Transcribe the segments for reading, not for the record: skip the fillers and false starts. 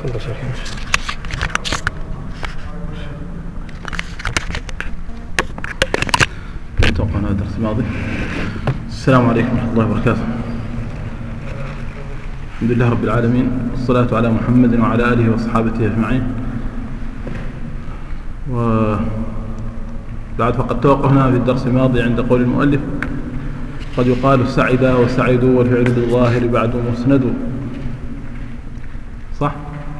أتوقع أنه درس الماضي. السلام عليكم ورحمة الله وبركاته. الحمد لله رب العالمين، والصلاة على محمد وعلى آله وصحابته أجمعين. وبعد فقد توقفنا في الدرس الماضي عند قول المؤلف: قد يقال سعد وسعدوا والفعل بالظاهر بعد مسند. صح؟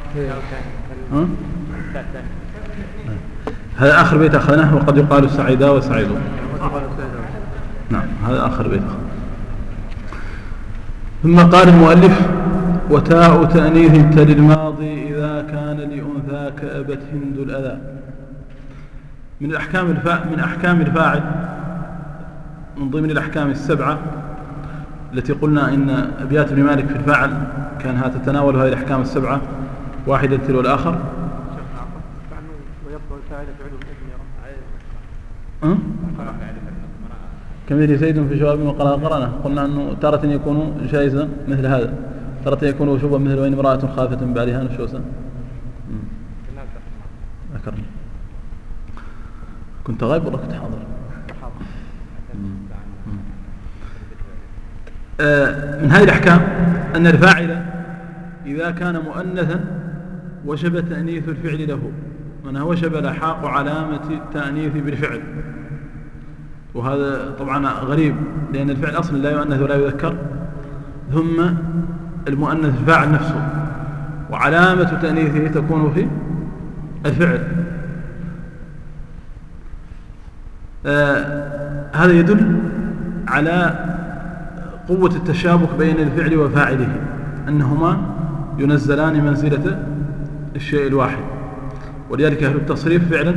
هذا آخر بيت أخذناه، وقد يقال سعدا وسعدوا. نعم، هذا آخر بيت. ثم قال المؤلف: وتاء تأنيث تلي الماضي إذا كان لأنثى كأبت هند الأذى. من أحكام الفاعل، من ضمن الأحكام السبعة التي قلنا إن أبيات ابن مالك في الفاعل كانها تتناول هذه الأحكام السبعة واحدة تلو الآخر. كمثل زيد في جواب قرأنا، قلنا أنه تارة يكون جائزا مثل هذا، تارة يكون وشوبا مثل وإن امرأة خافت من بعدها نشوزا. أكرم، كنت غايب ولا كنت حاضر؟ من هذه الأحكام أن الفاعل إذا كان مؤنثا وجب تأنيث الفعل له، منها وجب لحاق علامة التأنيث بالفعل، وهذا طبعا غريب لأن الفعل أصلا لا يؤنث ولا يذكر، ثم المؤنث الفاعل نفسه، وعلامة تأنيثه تكون في الفعل. هذا يدل على قوة التشابك بين الفعل وفاعله، أنهما ينزلان منزلة الشيء الواحد. ولذلك أهل التصريف فعلا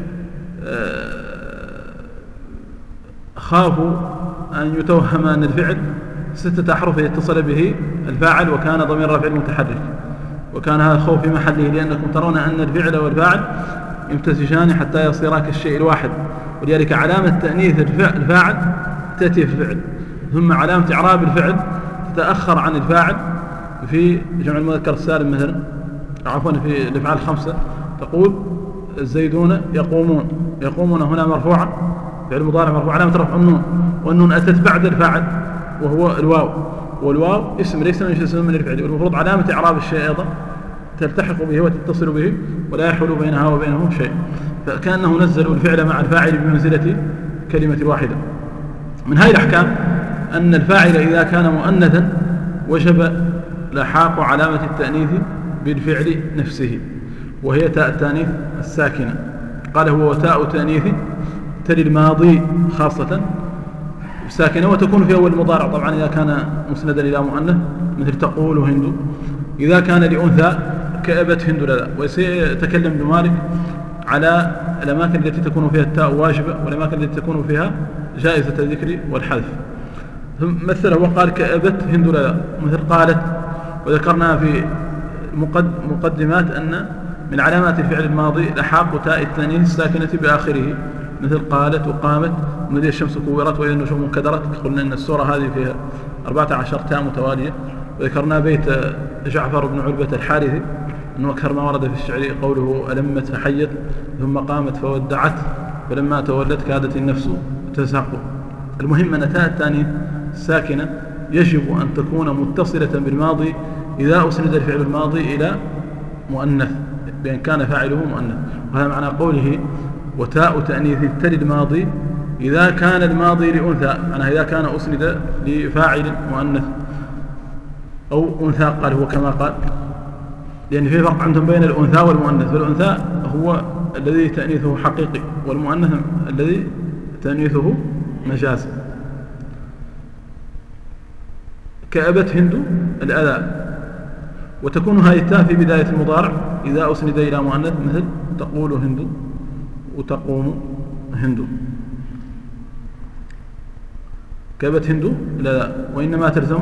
خافوا أن يتوهم أن الفعل 6 أحرف يتصل به الفاعل وكان ضمير رفع متحرك، وكان هذا الخوف في محله، لأنكم ترون أن الفعل والفاعل يمتزجان حتى يصيرا كالشيء الواحد. ولذلك علامة تأنيث الفاعل تأتي في الفعل، ثم علامة إعراب الفعل تتأخر عن الفاعل في جمع المذكر السالم مثلا، عفوا في الأفعال 5 تقول الزيدون يقومون، يقومون هنا مرفوعة، فعل مضارع مرفوع علامة رفع النون، والنون أتت بعد الفاعل وهو الواو، والواو اسم ليس من اسم من الفعل، والمفروض علامة إعراب الشيء أيضا تلتحق به وتتصل به ولا يحول بينها وبينه شيء، فكأنه نزل الفعل مع الفاعل بمنزلة كلمة واحدة. من هذه الأحكام أن الفاعل إذا كان مؤنثا وجب لحاق علامة التأنيث بالفعل نفسه، وهي تاء التأنيث الساكنة. قال هو وتاء تأنيث تلي الماضي خاصة ساكنة، وتكون في أول المضارع طبعا إذا كان مسندا إلى مؤنث، مثل تقول هند. إذا كان لأنثى كأبت هند الأذى. وسيتكلم ابن مالك على الأماكن التي تكون فيها التاء واجبة والأماكن التي تكون فيها جائزة الذكر والحذف. ثم مثله وقال كأبت هند الأذى، مثل قالت. وذكرنا في مقدمات أن من علامات الفعل الماضي لحاق تاء التأنيث الساكنة بآخره، مثل قالت وقامت وإذا الشمس كورت وإذا النجوم انكدرت. قلنا أن السورة هذه فيها 14 تاء متوالية. وذكرنا بيت جعفر بن علبة الحارثي أنه أكثر ما ورد في الشعر قوله ألمت فحيت ثم قامت فودعت فلما تولت كادت النفس تزهق. المهم أن تاء التأنيث الساكنة يجب أن تكون متصلة بالماضي إذا أسند الفعل الماضي إلى مؤنث، بأن كان فاعله مؤنث. وهذا معنى قوله وتاء تأنيث تلي الماضي إذا كان الماضي لأنثى، معنى إذا كان أسند لفاعل مؤنث أو أنثى. قال هو كما قال، لأن في فرق عندهم بين الأنثى والمؤنث، فالأنثى هو الذي تأنيثه حقيقي، والمؤنث الذي تأنيثه مجازي. كأبت هند الأذى. وتكون هذه التاء في بداية المضارع إذا أسند إلى مؤنث، مثل تقول هند وتقوم هند. كأبت هند الأذى. وإنما تلزم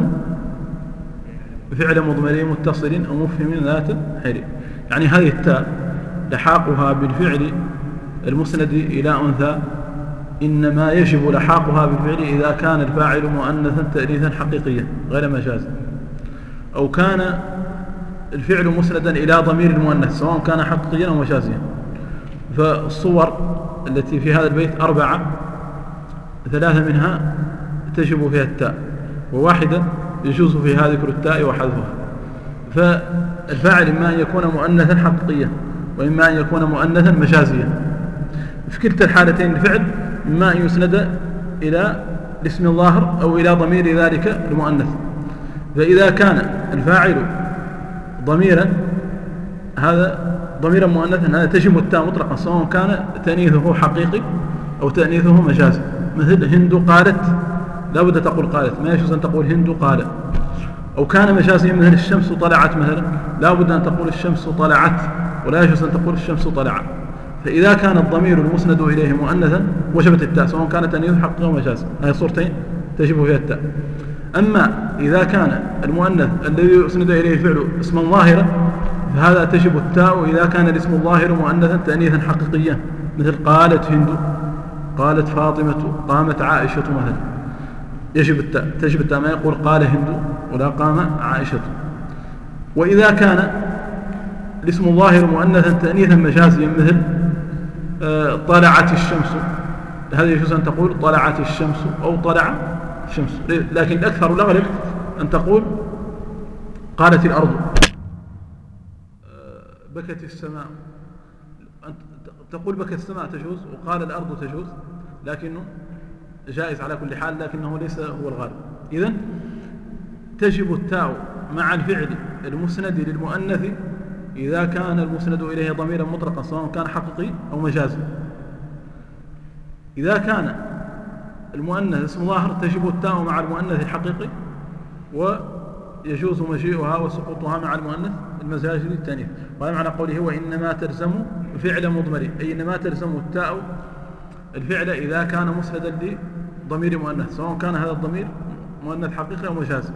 فعل مضمر متصل أو مفهم ذات حري، يعني هذه التاء لحاقها بالفعل المسند إلى أنثى إنما يجب لحاقها بالفعل إذا كان الفاعل مؤنثا تأنيثا حقيقيا غير مجاز، أو كان الفعل مسندا إلى ضمير المؤنث سواء كان حقيقيا أو مجازيا. فالصور التي في هذا البيت 4، 3 منها تجب فيها التاء، وواحدة يجوز فيها ذكر التاء وحذفها. فالفاعل إما أن يكون مؤنثا حقيقيا وإما أن يكون مؤنثا مجازيا. في كلتا الحالتين الفعل إما أن يسند إلى الاسم الظاهر أو إلى ضمير ذلك المؤنث. فإذا كان الفاعل ضميرا، هذا ضميرا مؤنثا، هذا تجب التاء مطلقا سواء كان تأنيثه حقيقي أو تأنيثه مجازي. مثل هند قالت، لا بد تقول قالت، ما يجوز أن تقول هند قال. أو كان مجازيا مثل الشمس طلعت مثلا، لا بد أن تقول الشمس طلعت، ولا يجوز أن تقول الشمس طلع. فإذا كان الضمير المسند إليه مؤنثا وجبت التاء سواء كانت تأنيث حقيقي أو مجازي. هذه صورتين تجب فيها التاء. أما إذا كان المؤنث الذي يسند إليه الفعل اسما ظاهرا فهذا تجب التاء إذا كان الاسم الظاهر مؤنثا تأنيثا حقيقيا، مثل قالت هند، قالت فاطمة، قامت عائشة مثلا، تجب التاء، ما يقول قال هند ولا قام عائشة. وإذا كان الاسم الظاهر مؤنثا تأنيثا مجازيا مثل طلعت الشمس، هذا يجوز أن تقول طلعت الشمس أو طلع الشمس، لكن الأكثر والأغلب أن تقول قالت الأرض، بكت السماء. تقول بكت السماء تجوز، وقال الأرض تجوز، لكنه جائز على كل حال، لكنه ليس هو الغالب. إذن تجب التاء مع الفعل المسند للمؤنث إذا كان المسند إليه ضميرا مطلقا سواء كان حقيقي أو مجازي. إذا كان المؤنث اسم ظاهر تجب التاء مع المؤنث الحقيقي، ويجوز مجيئها وسقوطها مع المؤنث المجازي للتانيث. وهذا معنى قوله وإنما تلزم فعل مضمر، أي إنما تلزم التاء الفعل إذا كان مسندا لضمير مؤنث سواء كان هذا الضمير مؤنث حقيقي أو مجازي.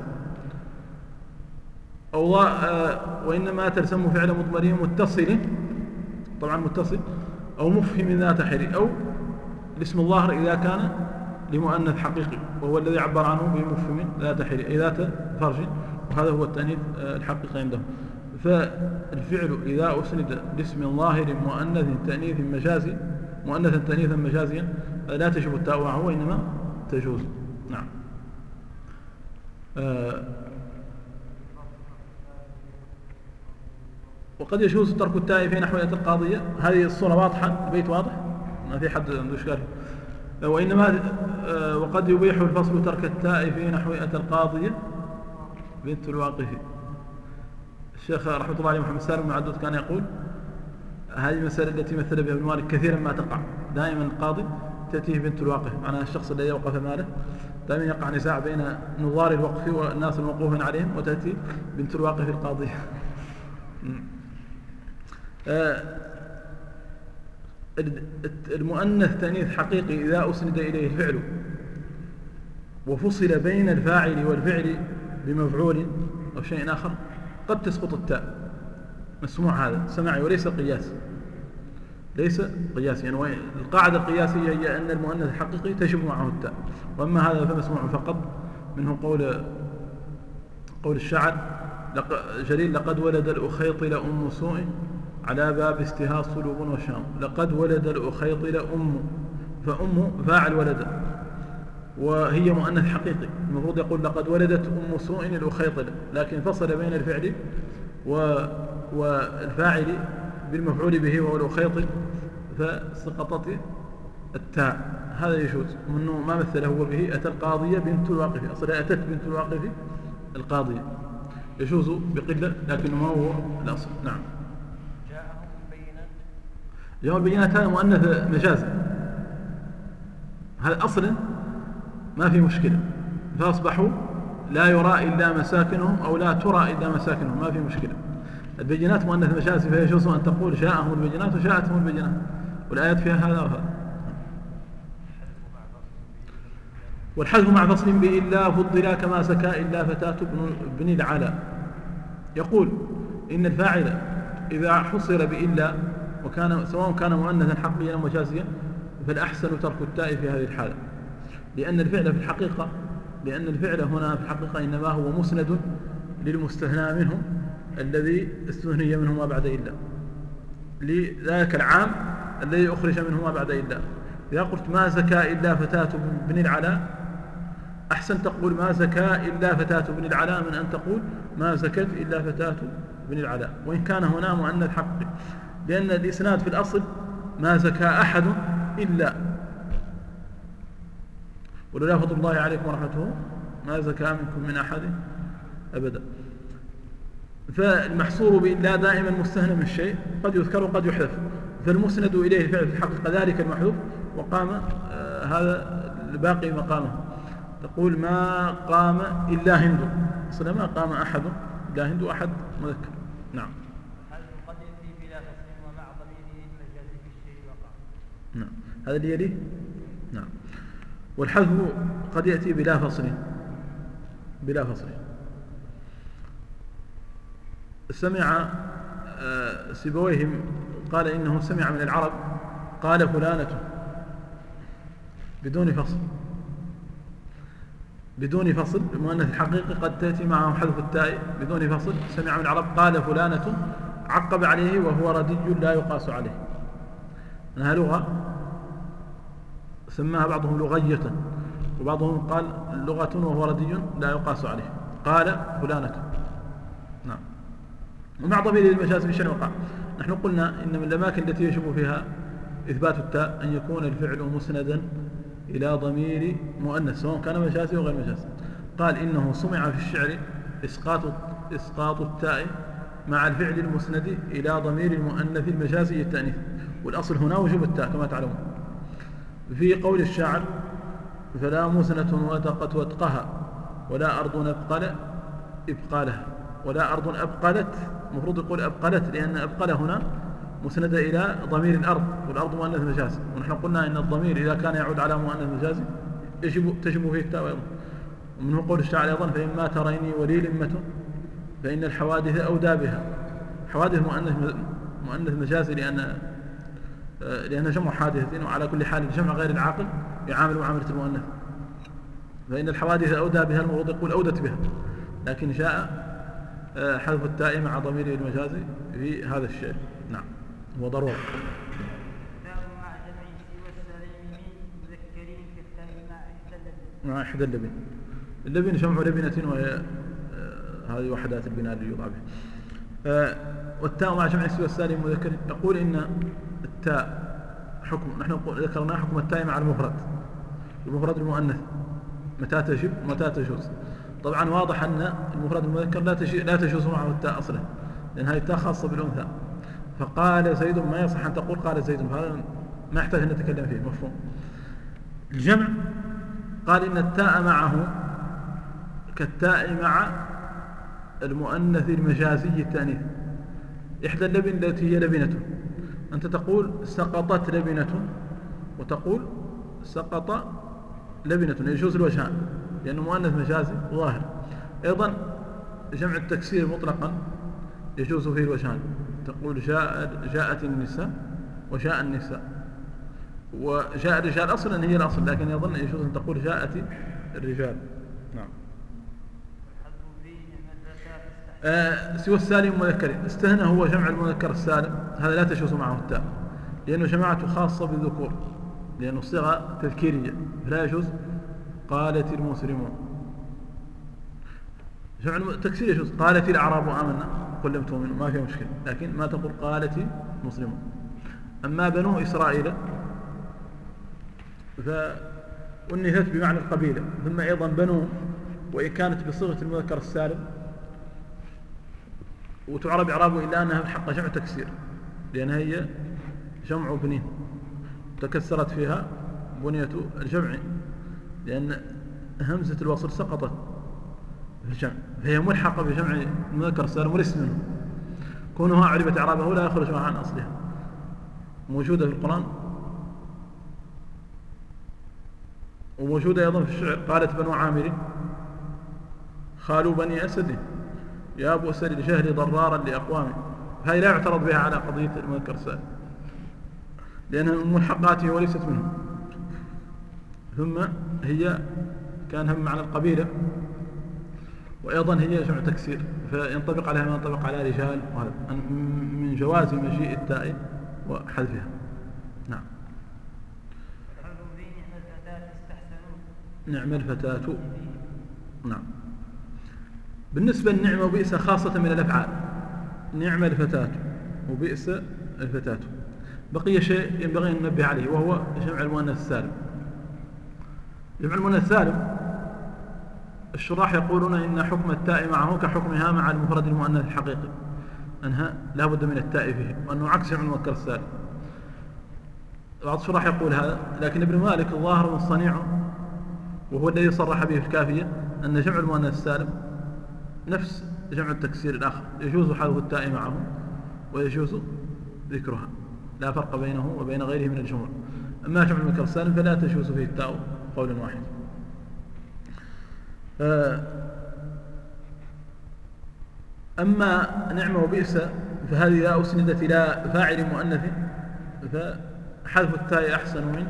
وإنما تلزم فعل مضمر متصل، طبعا متصل، أو مفهم ذات حري، أو الاسم الظاهر إذا كان لمؤنث حقيقي وهو الذي عبر عنه بمفهم ذات حري أي ذات فرج، وهذا هو التأنيث الحقيقي عندهم. فالفعل إذا أسند لاسم ظاهر مؤنث تأنيث مجازي، مؤنثا تأنيثا مجازيا، لا تجب التاء معه وإنما تجوز. نعم. وقد يجوز ترك التاء في نحو يأتي القاضية. هذه الصورة واضحة، البيت واضح، ما في حد عنده إشكال. وإنما وقد يبيح الفصل ترك التاء في نحو يأتي القاضية بنت الواقفي. الشيخ رحمة الله عليه محمد سالم بن عدود كان يقول هذه المسألة التي مثل بها ابن مالك كثيرا ما تقع، دائما القاضي تأتيه بنت الواقف، معناها الشخص الذي وقف ماله، دائما يقع نزاع بين نظار الوقف والناس الموقوفين عليهم، وتأتي بنت الواقف القاضية. المؤنث تأنيث حقيقي إذا أسند إليه الفعل وفصل بين الفاعل والفعل بمفعول أو شيء آخر قد تسقط التاء. مسموع هذا سماعي وليس قياس، ليس قياس، يعني القاعدة القياسية هي أن المؤنث الحقيقي تجب معه التاء، وأما هذا فمسموع فقط. منه قول الشاعر جليل لقد ولد الأخيطل أم سوء على باب استها صلوب وشام. لقد ولد الأخيطل أم، فأم فاعل ولد وهي مؤنث حقيقي، المفروض يقول لقد ولدت أم سوء الأخيطل، لكن فصل بين الفعل والفاعل بالمفعول به وهو الأخيطل فسقطت التاء. هذا يجوز، منه ما مثله هو به أتى القاضية بنت الواقف، أصلا أتت بنت الواقف القاضية، يجوز بقلة لكنه ما هو الأصل. نعم. جاءهم البينات هذا مؤنث مجازي، هذا أصلا ما في مشكلة، فأصبحوا لا يرى إلا مساكنهم أو لا ترى إلا مساكنهم، ما في مشكلة. البينات مؤنث مجازي، فيجوز أن تقول جاءهم البينات وجاءتهم البينات، والآيات فيها هذا وهذا. والحذف مع فصل بإلا فضلا كما سكى إلا فتاة بن العلا. يقول إن الفاعل إذا حصر بإلا وكان سواء كان مؤنثا حقيقيا أو مجازيا فالأحسن ترك التاء في هذه الحالة، لأن الفعل هنا في الحقيقة إنما هو مسند للمستثنى منه الذي استثني منه ما بعد إلا، لذلك العام الذي أخرج منه ما بعد إلا. إذا قلت ما زكى إلا فتاة بن العلاء، أحسن تقول ما زكى إلا فتاة بن العلاء من أن تقول ما زكت إلا فتاة بن العلاء، وإن كان هنا مؤنث حقيقي، لأن الإسناد في الأصل ما زكى أحد إلا، ولولا فضل الله عليكم ورحمته ما زكى منكم من أحد أبدا. فالمحصور بإلا دائما مستهنى من الشيء، قد يذكر وقد يحذف، فالمسند إليه الفعل في الحقيقة ذلك المحذوف، وقام هذا الباقي مقامه. تقول ما قام إلا هند، أصلا ما قام أحد إلا هند، أحد مذكر. نعم. قد يأتي بلا فصل ومع ضميره المجاز في الشيء وقع. نعم، هذا اللي يليه. نعم. والحذف قد يأتي بلا فصل، بلا فصل. سمع سيبويه قال إنه سمع من العرب قال فلانة بدون فصل، بدون فصل. المؤنث الحقيقي قد تأتي معه حذف التاء بدون فصل. سمع من العرب قال فلانة، عقب عليه وهو ردي لا يقاس عليه، أنها لغة سماها بعضهم لغية، وبعضهم قال لغة وهو ردي لا يقاس عليه. قال فلانة. نعم. ومع ضمير المجاز في الشرع وقع. نحن قلنا إن من الأماكن التي يجب فيها إثبات التاء أن يكون الفعل مسندا إلى ضمير مؤنث سواء كان مجازي أو غير مجازي. قال إنه سمع في الشعر إسقاط التاء مع الفعل المسند إلى ضمير المؤنث المجازي التأنيث، والأصل هنا وجوب التاء كما تعلمون. في قول الشاعر فلا مسنة وتقت وتقها ولا أرض إبقالها، ولا أرض أبقلت، المفروض يقول أبقلت، لأن أبقل هنا مسند إلى ضمير الأرض، والأرض مؤنث مجازي، ونحن قلنا إن الضمير إذا كان يعود على مؤنث مجازي تجب فيه التاء أيضا. ومنه قول الشاعر أيضا فإما تريني ولي لمة فإن الحوادث أودى بها. حوادث مؤنث مجازي لأن جمع حادثة، وعلى كل حال الجمع غير العاقل يعامل معاملة المؤنث، فإن الحوادث أودى بها المفروض يقول أودت بها، لكن جاء حذف التاء مع ضمير المجازي في هذا الشيء. نعم، هو ضرورة. مع جمع والسليم مذكرين كالثاني مع إحدى اللبن. اللبن جمع لبنة، وهي هذه وحدات البناء اللي يوضع بها. والتاء مع جمع والسالم مذكر. يقول إن التاء حكم، نحن ذكرنا حكم التاء مع المفرد المؤنث متى تجب ومتى تجوز. طبعا واضح أن المفرد المذكر لا تجوز معه التاء أصلا، لأن هذه التاء خاصة بالأنثى. فقال زيد، ما يصح أن تقول قال زيد، فهذا ما يحتاج أن نتكلم فيه، مفهوم. الجمع قال إن التاء معه كالتاء مع المؤنث المجازي التأنيث. إحدى اللبن التي هي لبنة، أنت تقول سقطت لبنة، وتقول سقط لبنة، يجوز الوجهان لأنه مؤنث مجازي ظاهر. أيضا جمع التكسير مطلقا يجوز فيه الوجهان، تقول جاءت النساء وجاء النساء، وجاء الرجال أصلا هي الأصل، لكن يظن يجوز أن تقول جاءت الرجال. نعم. سوى السالم مذكر، استهنى هو جمع المذكر السالم، هذا لا تجوز معه التاء لأنه جماعته خاصة بالذكور، لأنه صيغة تذكيرية فلا يجوز. قالت المسلمون، جمع التكسير يجوز. قالت الأعراب آمنا قل لم تؤمنوا، ما فيها مشكلة، لكن ما تقول قالت المسلمون. أما بنو إسرائيل فأنثت بمعنى القبيلة. ثم أيضا بنو، وإن كانت بصيغة المذكر السالم وتعرب إعرابه إلا أنها الحق جمع تكسير، لأنها هي جمع بنين تكسرت فيها بنية الجمع، لأن همزة الوصل سقطت في الجمع، فهي ملحقة بجمع المذكر السالم وليس منه. كونها عربت إعرابه لا يخرج معها عن أصلها، موجودة في القرآن وموجودة أيضا في الشعر. قالت بنو عامر خالوا بني أسد يا بؤس الجهل ضرارا لأقوامه، هذه لا يعترض بها على قضية المذكر السالم لأنها من ملحقاته وليست منه. ثم هي كان هم معنى القبيلة، وأيضا هي جمع تكسير فينطبق عليها ما ينطبق على رجال، وهذا من جواز مجيء التاء وحذفها. نعم. نعم الفتاة. نعم. بالنسبة للنعمة وبئس خاصة من الأفعال، نعم الفتاة وبئس الفتاة. بقي شيء ينبغي أن ننبه عليه وهو جمع المؤنث السالم. جمع المؤنث السالم الشراح يقولون إن حكم التاء معه كحكمها مع المفرد المؤنث الحقيقي، أنها لا بد من التاء فيه، وأنه عكس جمع المذكر السالم. بعض الشراح يقول هذا، لكن ابن مالك الظاهر والصنيع وهو الذي صرح به في الكافية أن جمع المؤنث السالم نفس جمع التكسير الآخر، يجوز حذف التاء معه ويجوز ذكرها، لا فرق بينه وبين غيره من الجموع. أما جمع المذكر السالم فلا تجوز فيه التاء قول واحد. أما نعمة وبئس فهذه إذا أسندت إلى فاعل مؤنث فحذف التاء أحسن من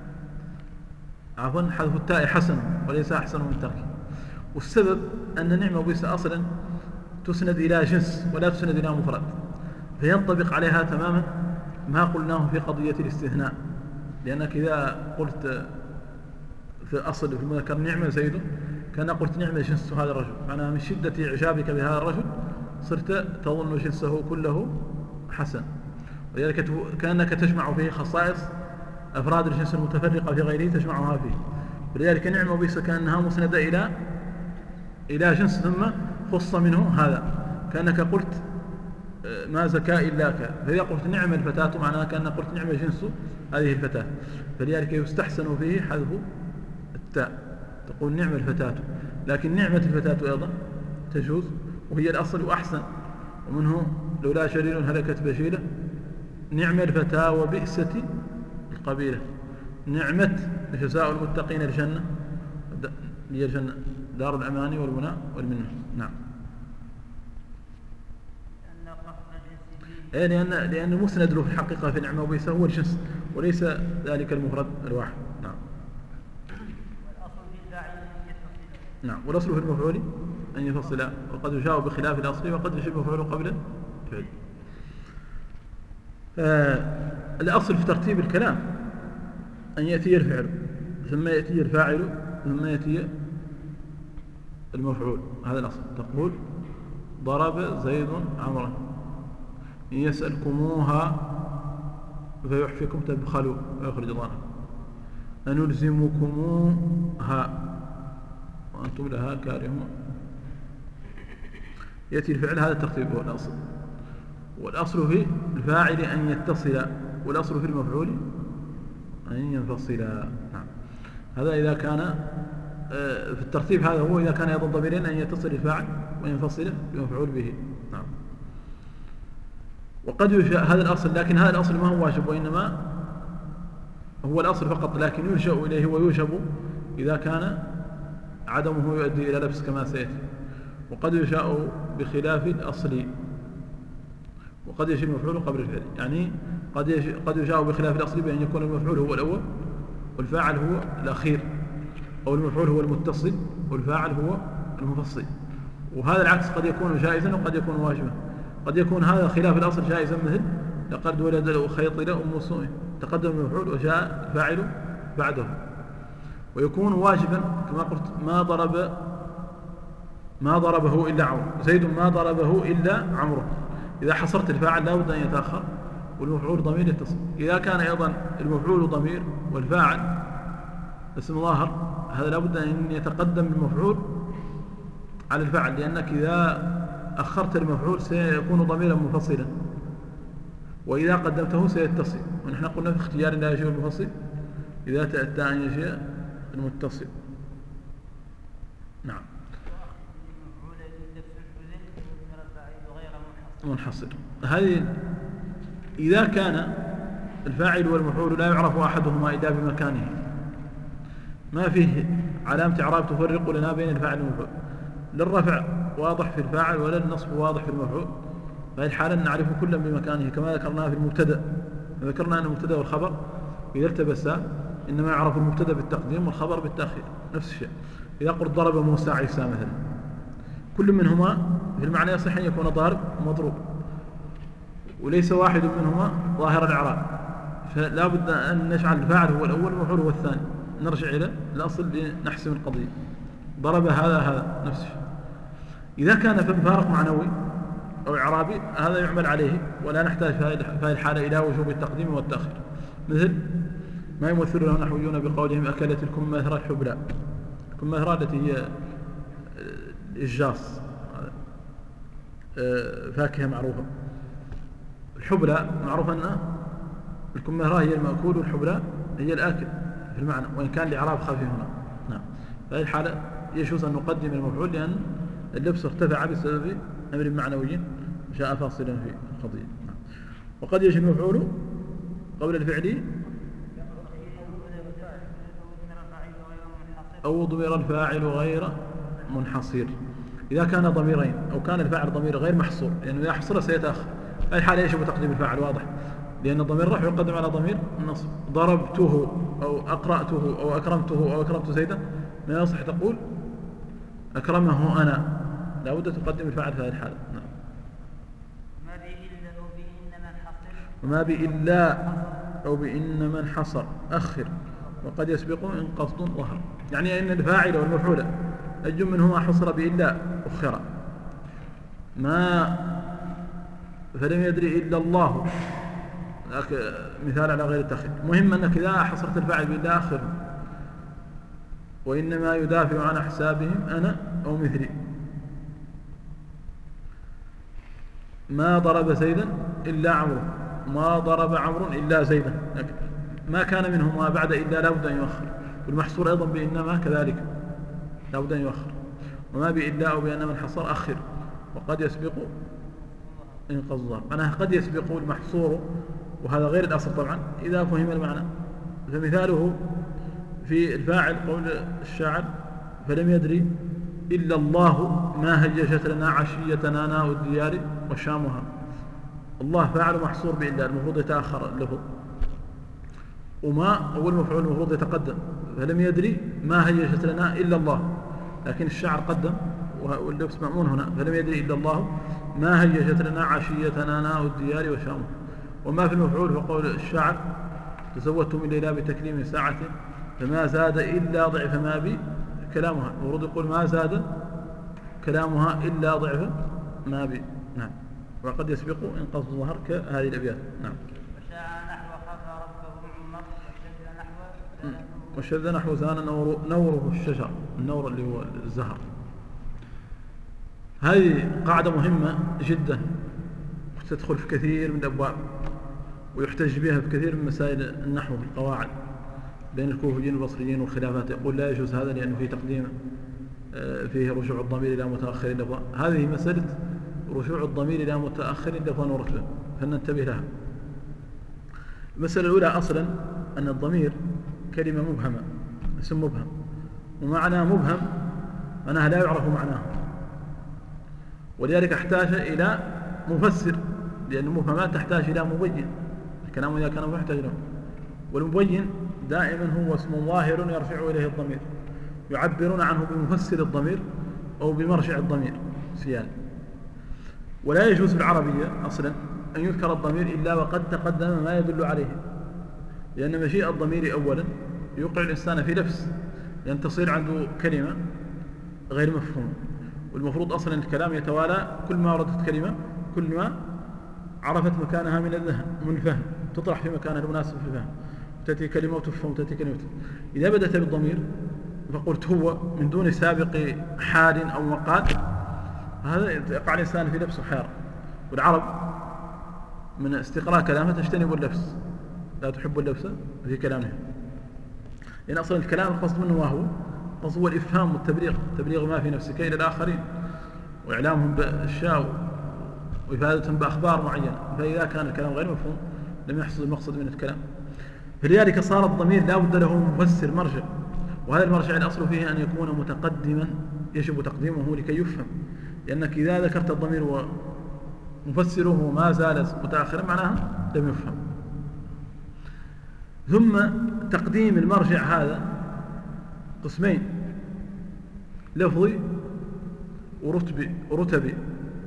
حذف التاء حسن وليس أحسن من تركه. والسبب أن نعمة وبئس أصلا تسند إلى جنس ولا تسند إلى مفرد، فينطبق عليها تماما ما قلناه في قضية الاستثناء، لأنك إذا قلت في أصل في المذكر نعمة زيد كان قلت نعمة جنس هذا الرجل، معناها من شدة إعجابك بهذا الرجل صرت تظن جنسه كله حسن، ولذلك كأنك تجمع فيه خصائص أفراد الجنس المتفرقة في غيره تجمعها فيه. ولذلك نعمة وبئس كأنها مسندة إلى جنس ثم خص منه هذا، كأنك قلت ما زكاء إلا كا، فإذا قلت نعم الفتاة معناها كأنك قلت نعم جنس هذه الفتاة، فلذلك يستحسن فيه حذف التاء، تقول نعم الفتاة. لكن نعمة الفتاة أيضا تجوز وهي الأصل وأحسن، ومنه لولا شرير هلكت بشيلة، نعم الفتاة وبئست القبيلة، نعمة جزاء المتقين الجنة، هي الجنة دار الأمان والمنى والمنة. نعم. لأن المسند له في الحقيقة في نعمة وبئس هو الجنس وليس ذلك المفرد الواحد. نعم. نعم. والأصل في المفعول أن يفصل، وقد يجاء بخلاف الأصل وقد يجب المفعول قبل الفعل. الأصل في ترتيب الكلام أن يأتي الفعل ثم يأتي الفاعل ثم يأتي المفعول، هذا الأصل. تقول ضرب زيد عمرا، إن يسألكموها فيحفكم تبخلوا ويخرج ضانا، أنلزمكموها وأنتم لها كارهون. يأتي الفعل، هذا الترتيب هو الأصل. والأصل في الفاعل أن يتصل، والأصل في المفعول أن ينفصل. نعم. هذا إذا كان في الترتيب، هذا هو إذا كان أيضا ضميرين أن يتصل الفاعل وينفصل بمفعول به. نعم. وقد يشاء هذا الأصل، لكن هذا الأصل ما هو واجب، وإنما هو الأصل فقط، لكن يلجأ إليه ويوجب إذا كان عدمه يؤدي إلى لبس كما سيأتي. وقد يشاء بخلاف الأصل، وقد يجي المفعول قبل الفعل، يعني قد يشاء بخلاف الأصل بأن يكون المفعول هو الأول والفاعل هو الأخير، أو المفعول هو المتصل والفاعل هو المفصل. وهذا العكس قد يكون جائزا وقد يكون واجبا. قد يكون هذا خلاف الأصل جائزا، مثل لقد ولد له خيطلة أم سوء، تقدم المفعول وجاء الفاعل بعده. ويكون واجبا كما قلت ما ضربه إلا عمرو، زيد ما ضربه إلا عمرو. إذا حصرت الفاعل لا بد أن يتأخر والمفعول ضمير يتصل. إذا كان أيضا المفعول ضمير والفاعل اسم ظاهر، هذا لا بد أن يتقدم المفعول على الفاعل، لأنك إذا أخرت المفعول سيكون ضميرا منفصلا، وإذا قدمته سيتصل. ونحن قلنا في اختيار لا يجيء المنفصل إذا تأتى أن يجيء المتصل. نعم. منحصر. هذه إذا كان الفاعل والمفعول لا يعرف أحدهما إلا بمكانه، ما فيه علامة إعراب تفرق لنا بين الفاعل والمفعول، للرفع واضح في الفاعل ولا النصب واضح في المفعول، فهي الحالة نعرف كلا بمكانه، كما ذكرنا في المبتدأ. ذكرنا أن المبتدأ والخبر إذا التبسا إنما يعرف المبتدأ بالتقديم والخبر بالتأخير، نفس الشيء. إذا قلت ضرب موسى عيسى مثلا، كل منهما في المعنى يصح أن يكون ضارب ومضروب، وليس واحد منهما ظاهر الإعراب، فلا بد أن نجعل الفاعل هو الأول والمفعول هو الثاني. نرجع إلى الأصل لنحسم القضية. ضرب هذا نفس الشيء. إذا كان في فارق معنوي أو إعرابي هذا يعمل عليه، ولا نحتاج في هذه الحالة إلى وجوب التقديم والتأخير، مثل ما يمثل له نحويون بقولهم أكلت الكمثرى الحبلى. الكمثرى التي هي الجاص، فاكهة معروفة. الحبلى معروف أن الكمثرى هي المأكول والحبلى هي الآكل في المعنى، وإن كان الإعراب خفي هنا. نعم. في هذه الحالة يجوز أن نقدم المفعول لأن اللبس ارتفع بسبب أمر معنوي جاء فاصلا في القضية. نعم. وقد يجي المفعول قبل الفعل أو ضمير الفاعل غير منحصر. إذا كان ضميرين أو كان الفاعل ضمير غير محصور، لأنه إذا حصر سيتأخر. في الحالة يجب تقديم الفاعل، واضح، لأن الضمير الرفع يقدم على ضمير النصب. ضربته أو أقرأته أو أكرمته أو أكرمت زيدا، ما يصح تقول أكرمه أنا، لا بد تقدم الفاعل في هذه الحالة. نعم. وما بإلا أو بإنما انحصر أخر، وقد يسبق إن قصد ظهر. يعني أن الفاعل والمفعول أي منهما حصر بإلا أخر. ما فلم يدري إلا الله، مثال على غير التأخير. مهم أنك إذا حصرت الفاعل بإلا أخر. وإنما يدافع عن حسابهم أنا أو مثلي. ما ضرب زيدا إلا عمرو، ما ضرب عمرو إلا زيدا. ما كان منهما بعد إلا لا بد أن يؤخر. والمحصور أيضا بإنما كذلك لا بد أن يؤخر. وما بإلا أو بأنما انحصر أخر، وقد يسبق إن قصد. معناها قد يسبق المحصور، وهذا غير الأصل طبعا إذا فهم المعنى. فمثاله في الفاعل قول الشاعر فلم يدري إلا الله ما هيجت لنا عشيتنا ناء الديار وشامها. الله فاعل محصور بإلا، المفروض يتأخر اللفظ. وما أول مفعول المفروض يتقدم. فلم يدري ما هيجت لنا إلا الله، لكن الشاعر قدم واللبس مأمون هنا. فلم يدري إلا الله ما هيجت لنا عشيتنا ناء الديار وشامها. وما في المفعول فقول الشاعر تزودت من ليلى بتكليم ساعة فما زاد إلا ضعف ما بي كلامها. المفروض يقول ما زاد كلامها إلا ضعف ما بي. نعم. وقد يسبق إن قصد ظهر كهذه الأبيات. نعم. وشذ نحو زان نوره الشجر، النور اللي هو الزهر. هذه قاعدة مهمة جدا تدخل في كثير من الأبواب، ويحتج بها في كثير من مسائل النحو في القواعد بين الكوفيين والبصريين والخلافات. يقول لا يجوز هذا لأنه فيه تقديم، فيه رجوع الضمير إلى متأخر اللفظ. هذه مسألة رجوع الضمير إلى متأخر اللفظ ورتبه، فلننتبه لها. المسألة الأولى أصلا أن الضمير كلمة مبهمة، اسم مبهم، ومعنى مبهم معناها لا يعرف معناه، ولذلك احتاج إلى مفسر، لأن المبهمات تحتاج إلى مبين. الكلام إذا كان محتاج له، والمبين دائما هو اسم ظاهر يرفع إليه الضمير، يعبرون عنه بمفسر الضمير أو بمرجع الضمير سيان. ولا يجوز في العربية أصلا أن يذكر الضمير إلا وقد تقدم ما يدل عليه، لأن مجيء الضمير أولا يوقع الإنسان في لبس، لأن تصير عنده كلمة غير مفهومة. والمفروض أصلا الكلام يتوالى، كل ما وردت كلمة كل ما عرفت مكانها من الذهن من الفهم تطرح في مكانها المناسب في الفهم، تأتي كلمة وتفهم تأتي كلمة. إذا بدأت بالضمير فقلت هو من دون سابق حال أو مقال، هذا يقع الإنسان في لبس وحيرة. والعرب من استقراء كلامها تجتنب اللبس، لا تحب اللبس في كلامها، لأن أصلا الكلام القصد منه ما هو القصد هو الإفهام والتبليغ، تبليغ ما في نفسك إلى الآخرين، وإعلامهم بالأشياء وإفادتهم بأخبار معينة. فإذا كان الكلام غير مفهوم لم يحصل المقصد من الكلام. فلذلك صار الضمير لا بد له مفسر مرجع، وهذا المرجع الأصل فيه أن يكون متقدما يجب تقديمه لكي يفهم، لأنك إذا ذكرت الضمير ومفسره ما زال متأخرا معناها لم يفهم. ثم تقديم المرجع هذا قسمين، لفظي ورتبي.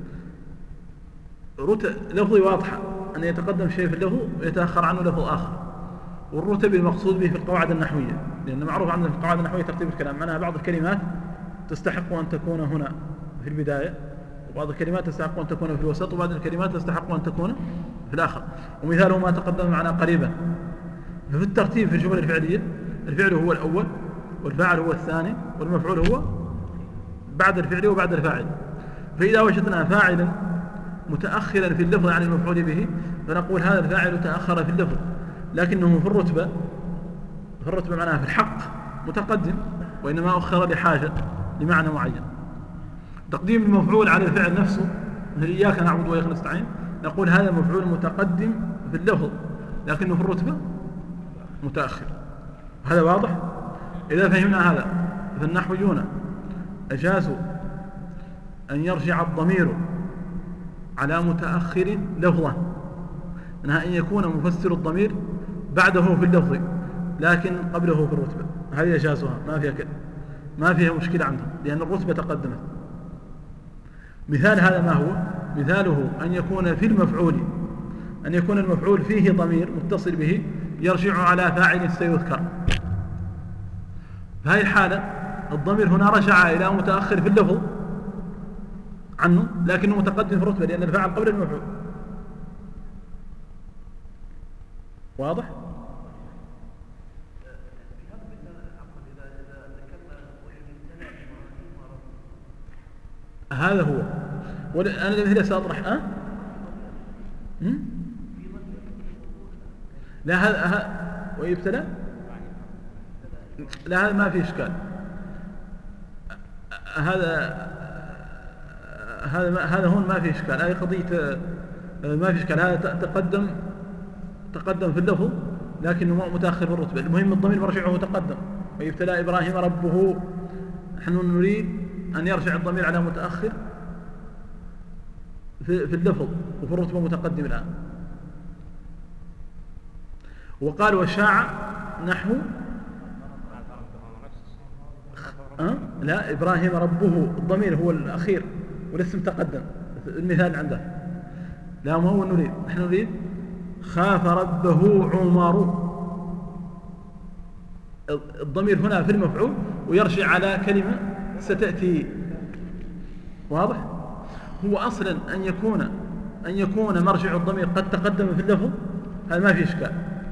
لفظي واضحة أن يتقدم شيء في اللفظ ويتأخر عنه لفظ آخر. والرتب المقصود به في القواعد النحوية، لأن معروف عندنا في القواعد النحوية ترتيب الكلام، معناها بعض الكلمات تستحق أن تكون هنا في البداية، وبعض الكلمات تستحق أن تكون في الوسط، وبعض الكلمات تستحق أن تكون في الآخر. ومثاله ما تقدم معنا قريبا. ففي الترتيب في الجمل الفعلية الفعل هو الأول، والفاعل هو الثاني، والمفعول هو بعد الفعل وبعد الفاعل. فإذا وجدنا فاعلا متأخرا في اللفظ عن المفعول به فنقول هذا الفاعل تأخر في اللفظ، لكنه في الرتبة معناها في الحق متقدم، وإنما أخر لحاجة لمعنى معين. تقديم المفعول على الفعل نفسه مثل إياك نعبد وإياك نستعين، نقول هذا مفعول متقدم في اللفظ لكنه في الرتبة متأخر. هذا واضح؟ إذا فهمنا هذا فالنحويون أجازوا أن يرجع الضمير على متأخر لفظا، منها أن يكون مفسر الضمير بعده في اللفظ لكن قبله في الرتبة. هذه أجازها، ما فيها مشكلة عندهم، لأن الرتبة تقدمت. مثال هذا ما هو؟ مثاله أن يكون في المفعول أن يكون المفعول فيه ضمير متصل به يرجع على فاعل سيذكر. في هذه الحالة الضمير هنا رجع إلى متأخر في اللفظ عنه لكنه متقدم في الرتبة، لأن الفاعل قبل المفعول. واضح؟ هذا هو. أنا الأمثلة سأطرح لا هذا ويبتلى، لا هذا ما في إشكال. هذا هون ما في إشكال. هذه قضية ما في إشكال. هذا تقدم في اللفظ لكنه متأخر في الرتبة. المهم الضمير مرجعه تقدم. ويبتلى إبراهيم ربه، نحن نريد أن يرجع الضمير على متأخر في اللفظ وفي الرتبة متقدم الآن. وقال وشاع نحو لا إبراهيم ربه الضمير هو الأخير والاسم تقدم. المثال عنده لا ما هو نريد، نحن نريد خاف ربه عمر. الضمير هنا في المفعول ويرجع على كلمة ستأتي. واضح؟ هو أصلا أن يكون مرجع الضمير قد تقدم في اللفظ، هذا ما في إشكال.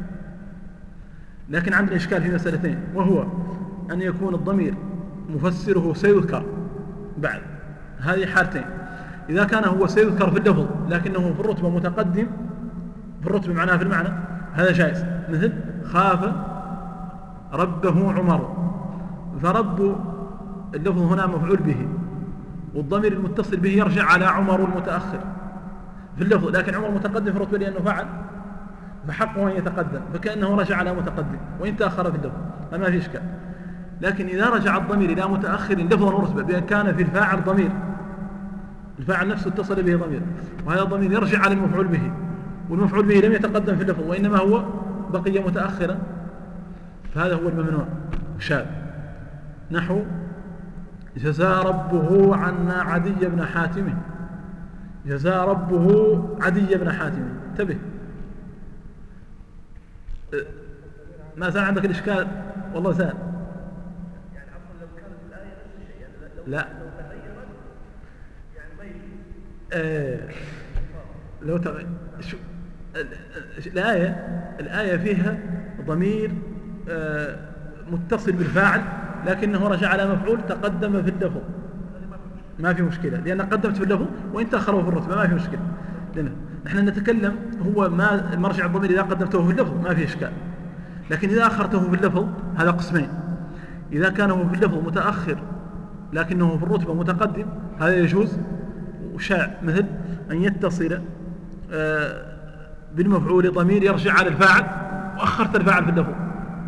لكن عندنا إشكال في مسألتين، وهو أن يكون الضمير مفسره سيذكر بعد. هذه حالتين. إذا كان هو سيذكر في اللفظ لكنه في الرتبة متقدم، في الرتبة معناها في المعنى، هذا جائز. مثل خاف ربه عمر، فرب اللفظ هنا مفعول به والضمير المتصل به يرجع على عمر المتأخر في اللفظ، لكن عمر متقدم في الرتبة لأنه فعل، فحقه أن يتقدم، فكأنه رجع على متقدم وإن تأخر في اللفظ، فما في إشكال. لكن إذا رجع الضمير إلى متأخر لفظا ورتبة بأن كان في الفاعل ضمير، الفاعل نفسه اتصل به ضمير، وهذا الضمير يرجع على المفعول به، والمفعول به لم يتقدم في اللفظ وإنما هو بقي متأخرا، فهذا هو الممنوع شاذ. نحو جزى ربه عنا عدي بن حاتم. جزى ربه عدي بن حاتم. انتبه، ما زال عندك الإشكال؟ والله زال. يعني عفوا لو كانت الآية نفس الشيء، يعني لا لو تغيرت يعني ما لو الآية فيها ضمير متصل بالفاعل لكنه رجع على مفعول تقدم في اللفظ، ما في مشكلة، لأن قدمت في اللفظ وإن تأخره في الرتبة ما في مشكلة. لأن نحن نتكلم هو ما مرجع الضمير إذا قدمته في اللفظ ما في إشكال، لكن إذا أخرته في اللفظ هذا قسمين. إذا كان هو في اللفظ متأخر لكنه في الرتبة متقدم هذا يجوز وشاع، مثل أن يتصل بالمفعول ضمير يرجع على الفاعل وأخرت الفاعل في اللفظ.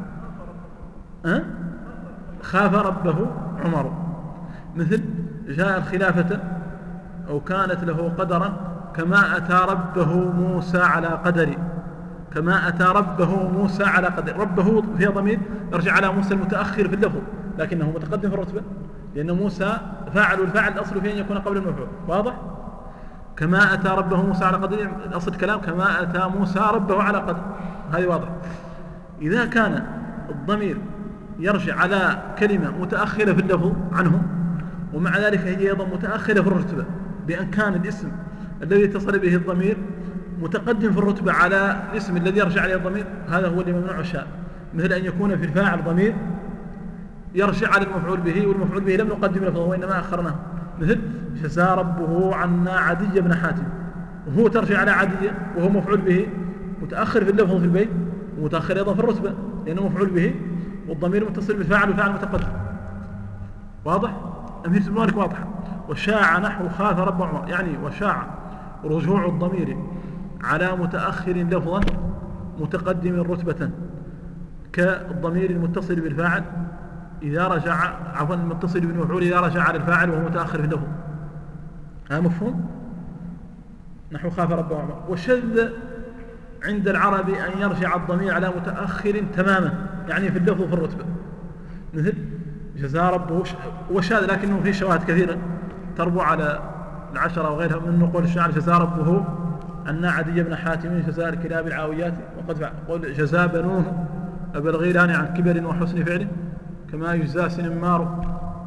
خاف ربه عمر. مثل جاء الخلافة أو كانت له قدرا كما أتى ربه موسى على قدر. كما أتى ربه موسى على قدر. ربه فيها ضمير يرجع على موسى المتأخر في اللفظ لكنه متقدم في الرتبة لأن موسى فاعل، والفاعل الأصل فيه أن يكون قبل المفعول. واضح؟ كما أتى ربه موسى على قدر، الأصل الكلام كما أتى موسى ربه على قدر، هذه واضح. إذا كان الضمير يرجع على كلمة متأخرة في اللفظ عنه، ومع ذلك هي أيضا متأخرة في الرتبة، بأن كان الاسم الذي اتصل به الضمير متقدم في الرتبة على الاسم الذي يرجع عليه الضمير، هذا هو اللي ممنوع الشاء. مثل أن يكون في الفاعل ضمير يرجع على المفعول به، والمفعول به لم نقدم لفظه وإنما أخرناه، مثل جزى ربه عنا عدي بن حاتم، وهو ترجع على عدي وهو مفعول به متأخر في اللفظ في البيت، ومتأخر أيضا في الرتبة لأنه مفعول به، والضمير متصل بالفاعل والفاعل متقدم. واضح؟ أمثلة ابن مالك واضحة. وشاع نحو خاف رب عمر، يعني وشاع رجوع الضمير على متأخر لفظا متقدم رتبة، كالضمير المتصل بالفاعل إذا رجع، عفوا المتصل بالمفعول إذا رجع على الفاعل وهو متأخر في اللفظ. هذا مفهوم؟ نحو خاف رب عمر. وشذ عند العرب أن يرجع الضمير على متأخر تماما، يعني في اللفظ وفي الرتبة، مثل جزاء ربه وشاذ، لكنه فيه شواهد كثيرة تربو على العشرة وغيرها، من نقول الشاعر جزاء ربه أن عدي بن حاتم جزاء الكلاب العاويات، وقد قول جزاء بنوه أبا الغيلان عن كبر وحسن فعله كما يجزى سنمار.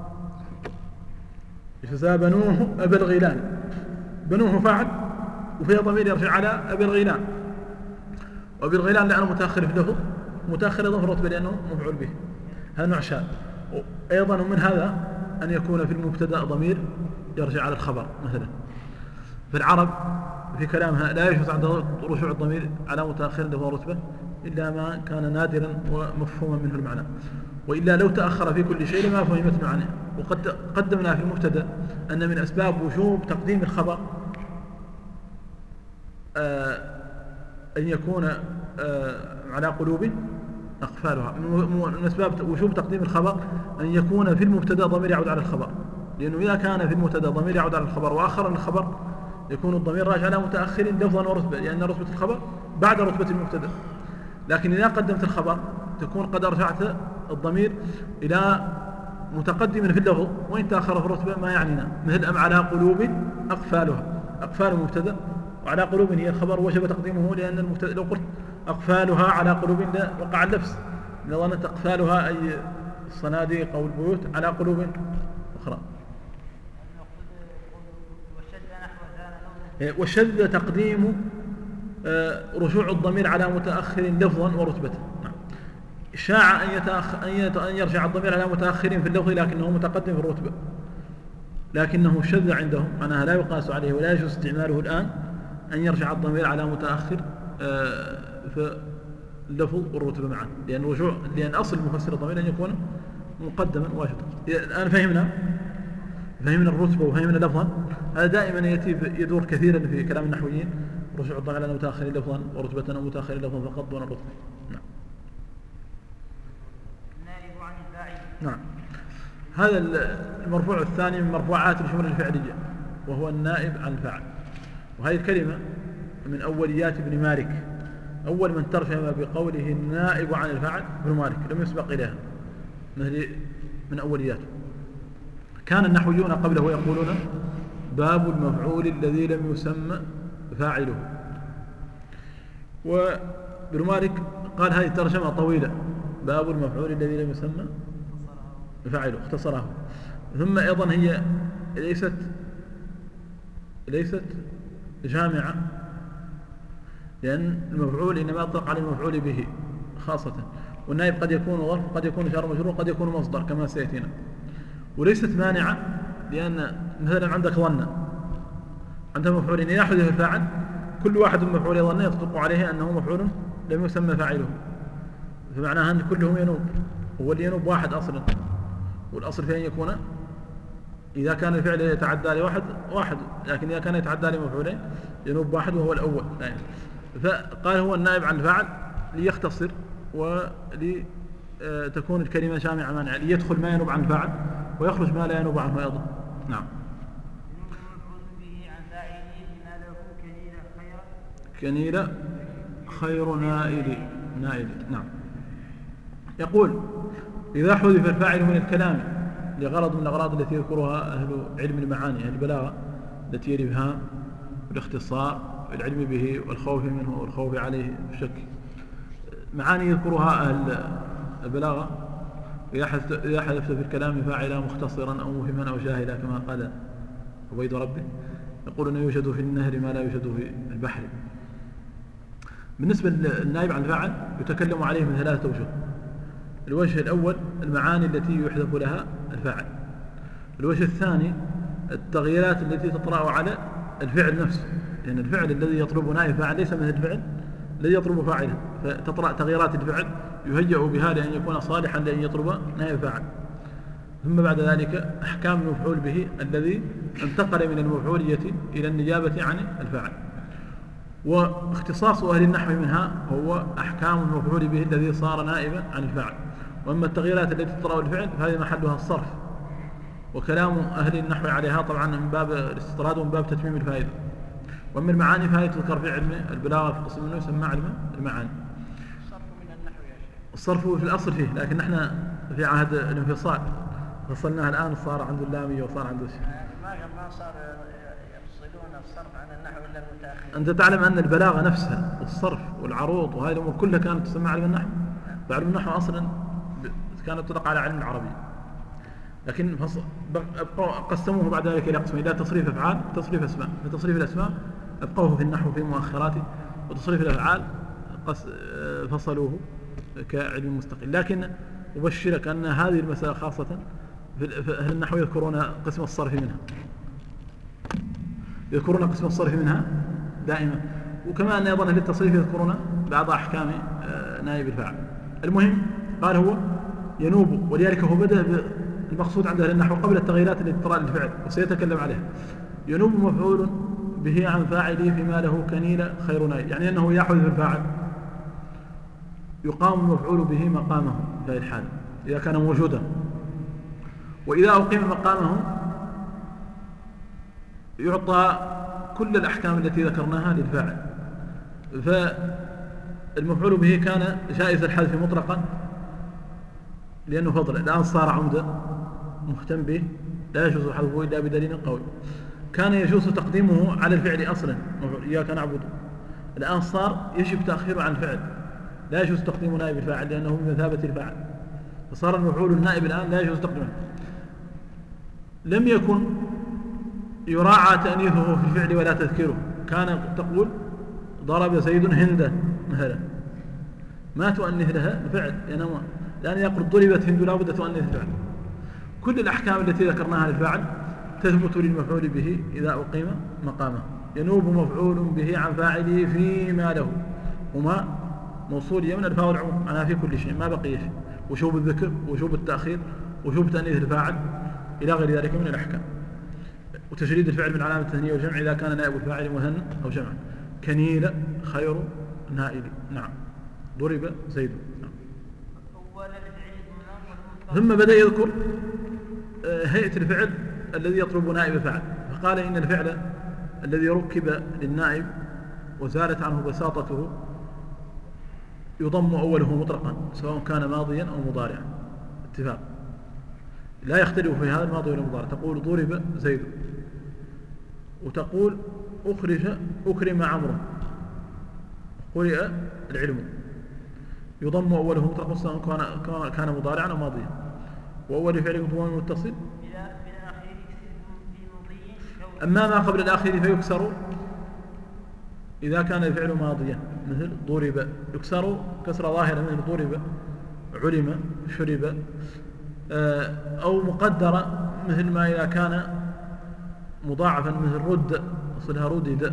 جزاء بنوه أبا الغيلان، بنوه فاعل وفيه ضمير يرجع على أبي الغيلان، وأبي الغيلان لأنه متأخر في اللفظ، متأخر أيضا في الرتبة لأنه مفعول به، هذا نوع شاذ. أيضا من هذا أن يكون في المبتدأ ضمير يرجع على الخبر، مثلا في العرب في كلامها لا يجوز عند رجوع الضمير على متأخر له رتبة إلا ما كان نادرا ومفهوما منه المعنى، وإلا لو تأخر في كل شيء لما فهمت معناه. وقد قدمنا في المبتدأ أن من أسباب وجوب تقديم الخبر أن يكون على قلوب أقفالها. من أسباب وجوب تقديم الخبر أن يكون في المبتدأ ضمير يعود على الخبر، لأنه إذا كان في المبتدأ ضمير يعود على الخبر وآخر الخبر يكون الضمير راجع على متأخر لفظا ورتبة، لأن رتبة الخبر بعد رتبة المبتدأ. لكن إذا قدمت الخبر تكون قد أرجعت الضمير إلى متقدم في اللفظ، وإن تأخر في الرتبة ما يعنينا، مثل أم على قلوب أقفالها، أقفال مبتدأ وعلى قلوب هي الخبر، وجب تقديمه لأن المبتدأ لو قلت أقفالها على قلوب وقع اللبس، لو ظننت أقفالها أي الصناديق أو البيوت على قلوب أخرى. وشذ تقديم رجوع الضمير على متأخر لفظا ورتبة. شاع أن يرجع الضمير على متأخر في اللفظ لكنه متقدم في الرتبة، لكنه شذ عندهم، معناها لا يقاس عليه ولا يجوز استعماله الآن أن يرجع الضمير على متأخر في اللفظ والرتبة معا، لأن أصل مفسر الضمير أن يكون مقدما واجبا. الآن فهمنا الرتبة وفهمنا لفظا. هذا دائما يدور كثيرا في كلام النحويين، رجوع الضمير على متأخر لفظا ورتبة أو متأخر لفظا فقط دون الرتبة. نعم. النائب عن الفاعل. نعم. هذا المرفوع الثاني من مرفوعات الجمل الفعلية، وهو النائب عن الفاعل. وهذه الكلمة من أوليات ابن مالك، أول من ترجم بقوله النائب عن الفاعل ابن مالك، لم يسبق إليها، من أولياته. كان النحويون قبله يقولون باب المفعول الذي لم يسمى فاعله. وابن مالك قال هذه ترجمة طويلة، باب المفعول الذي لم يسمى فاعله، اختصرها. ثم أيضا هي ليست جامعة، لأن المفعول إنما يطلق على المفعول به خاصة، والنائب قد يكون ظرف، قد يكون جار مجرور، قد يكون مصدر كما سيأتينا. وليست مانعة، لأن مثلا عندك ظن، عندها مفعولين، إذا حذف الفاعل كل واحد من مفعول ظن يطلق عليه أنه مفعول لم يسمى فاعله، فمعناها أن كلهم ينوب، هو اللي ينوب واحد أصلا، والأصل في أن يكون إذا كان الفعل يتعدى لواحد واحد، لكن إذا كان يتعدى لمفعولين ينوب واحد وهو الأول. فقال هو النائب عن الفاعل ليختصر ولتكون الكلمة جامعة مانعة، ليدخل ما ينوب عن الفاعل ويخرج ما لا ينوب عنه أيضا. نعم. كنيلة خير نائل. نعم. يقول إذا حذف الفاعل من الكلام لغرض من الأغراض التي يذكرها أهل علم المعاني، أهل البلاغة، التي هي الإبهام والاختصار والعلم به والخوف منه والخوف عليه بالشك. معاني يذكرها أهل البلاغة إذا حذفت في الكلام فاعلا مختصرا أو مفهما أو شاهدا كما قال عبيد ربه، يقول أنه يوجد في النهر ما لا يوجد في البحر. بالنسبة للنائب عن الفاعل يتكلم عليه من ثلاثة أوجه. الوجه الأول المعاني التي يحذف لها الفاعل. الوجه الثاني التغييرات التي تطرأ على الفعل نفسه، لأن الفعل الذي يطلب نائب فاعل ليس مثل الفعل الذي يطلب فاعله، فتطرأ تغييرات الفعل يهيأ بها لأن يكون صالحا لأن يطلب نائب فاعل. ثم بعد ذلك أحكام المفعول به الذي انتقل من المفعولية إلى النيابة عن الفاعل. واختصاص أهل النحو منها هو أحكام المفعول به الذي صار نائبا عن الفاعل. وأما التغييرات التي تطرأ الفعل فهذه محلها الصرف، وكلام أهل النحو عليها طبعا من باب الاستطراد ومن باب تتميم الفائدة. وأما المعاني فهذه تذكر في علم البلاغة في قسم منه يسمى علم المعاني. الصرف من النحو يا شيخ. الصرف في الأصل فيه، لكن نحن في عهد الانفصال فصلناها الآن، صار عنده اللامية وصار عنده شيء. ما صار يفصلون الصرف عن النحو إلا المتأخر. أنت تعلم أن البلاغة نفسها والصرف والعروض وهذه الأمور كلها كانت تسمى علم النحو. وعلم النحو أصلا كانت تطلق على علم العربي، لكن قسموه بعد ذلك إلى قسمين: إلى تصريف أفعال وتصريف أسماء. فتصريف الأسماء أبقوه في النحو في مؤخراته، وتصريف الأفعال فصلوه كعلم مستقل. لكن أبشرك أن هذه المسألة خاصة في أهل النحو يذكرون قسم الصرف منها، يذكرون قسم الصرف منها دائما، وكما أن أيضا للتصريف يذكرون بعض أحكام نائب الفاعل. المهم قال هو ينوب، ولذلك هو بدأ بالمقصود عند أهل النحو قبل التغييرات التي تطرأ للفعل وسيتكلم عليها. ينوب مفعول به عن فاعله فيما له كنيل خير نائب، يعني أنه يحذف الفاعل يقام المفعول به مقامه في الحال إذا كان موجودا، وإذا أقيم مقامه يعطى كل الأحكام التي ذكرناها للفاعل. فالمفعول به كان جائز الحذف مطلقا لأنه فضل، الآن صار عمدا مهتم به لا يجوز حذفه إلا بدليل قوي. كان يجوز تقديمه على الفعل أصلا، إياك نعبد، الآن صار يجب تأخيره عن الفعل، لا يجوز تقديم نائب الفاعل لأنه من مثابة الفاعل، فصار المفعول النائب الآن لا يجوز تقديمه. لم يكن يراعى تأنيثه في الفعل ولا تذكيره، كان تقول ضرب زيد هندا مثلا، ما تؤنث لها الفعل لأن يقول ضربت هند لا بد تؤنث الفعل. كل الأحكام التي ذكرناها للفاعل تثبت للمفعول به إذا أقيم مقامه. ينوب مفعول به عن فاعله فيما له، وما موصولية من الفاء والعموم أنا في كل شيء ما بقي شيء، وشوب الذكر وشوب التأخير وشوب تأنيث الفاعل إلى غير ذلك من الأحكام. وتشريد الفعل من علامة التثنية والجمع إذا كان نائب الفاعل مثنى أو جمع. كنيل خير نائب، نعم. ضرب زيد، نعم. ثم بدأ يذكر هيئة الفعل الذي يطلب نائب فاعل، فقال إن الفعل الذي ركب للنائب وزالت عنه بساطته يضم أوله مطلقا سواء كان ماضيا أو مضارعا، اتفاق، لا يختلف في هذا الماضي ولا المضارع. تقول ضرب زيد، وتقول أكرم عمرو، قرئ العلم، يضم أوله مطلقا سواء كان مضارعا أو ماضيا، وأول فعل ضمان متصل. أما ما قبل الآخر فيكسر إذا كان الفعل ماضيا، مثل ضرب يكسر كسر ظاهرة مثل ضرب، علم، شرب، أو مقدرة مثل ما إذا كان مضاعفا مثل رد، أصلها ردد،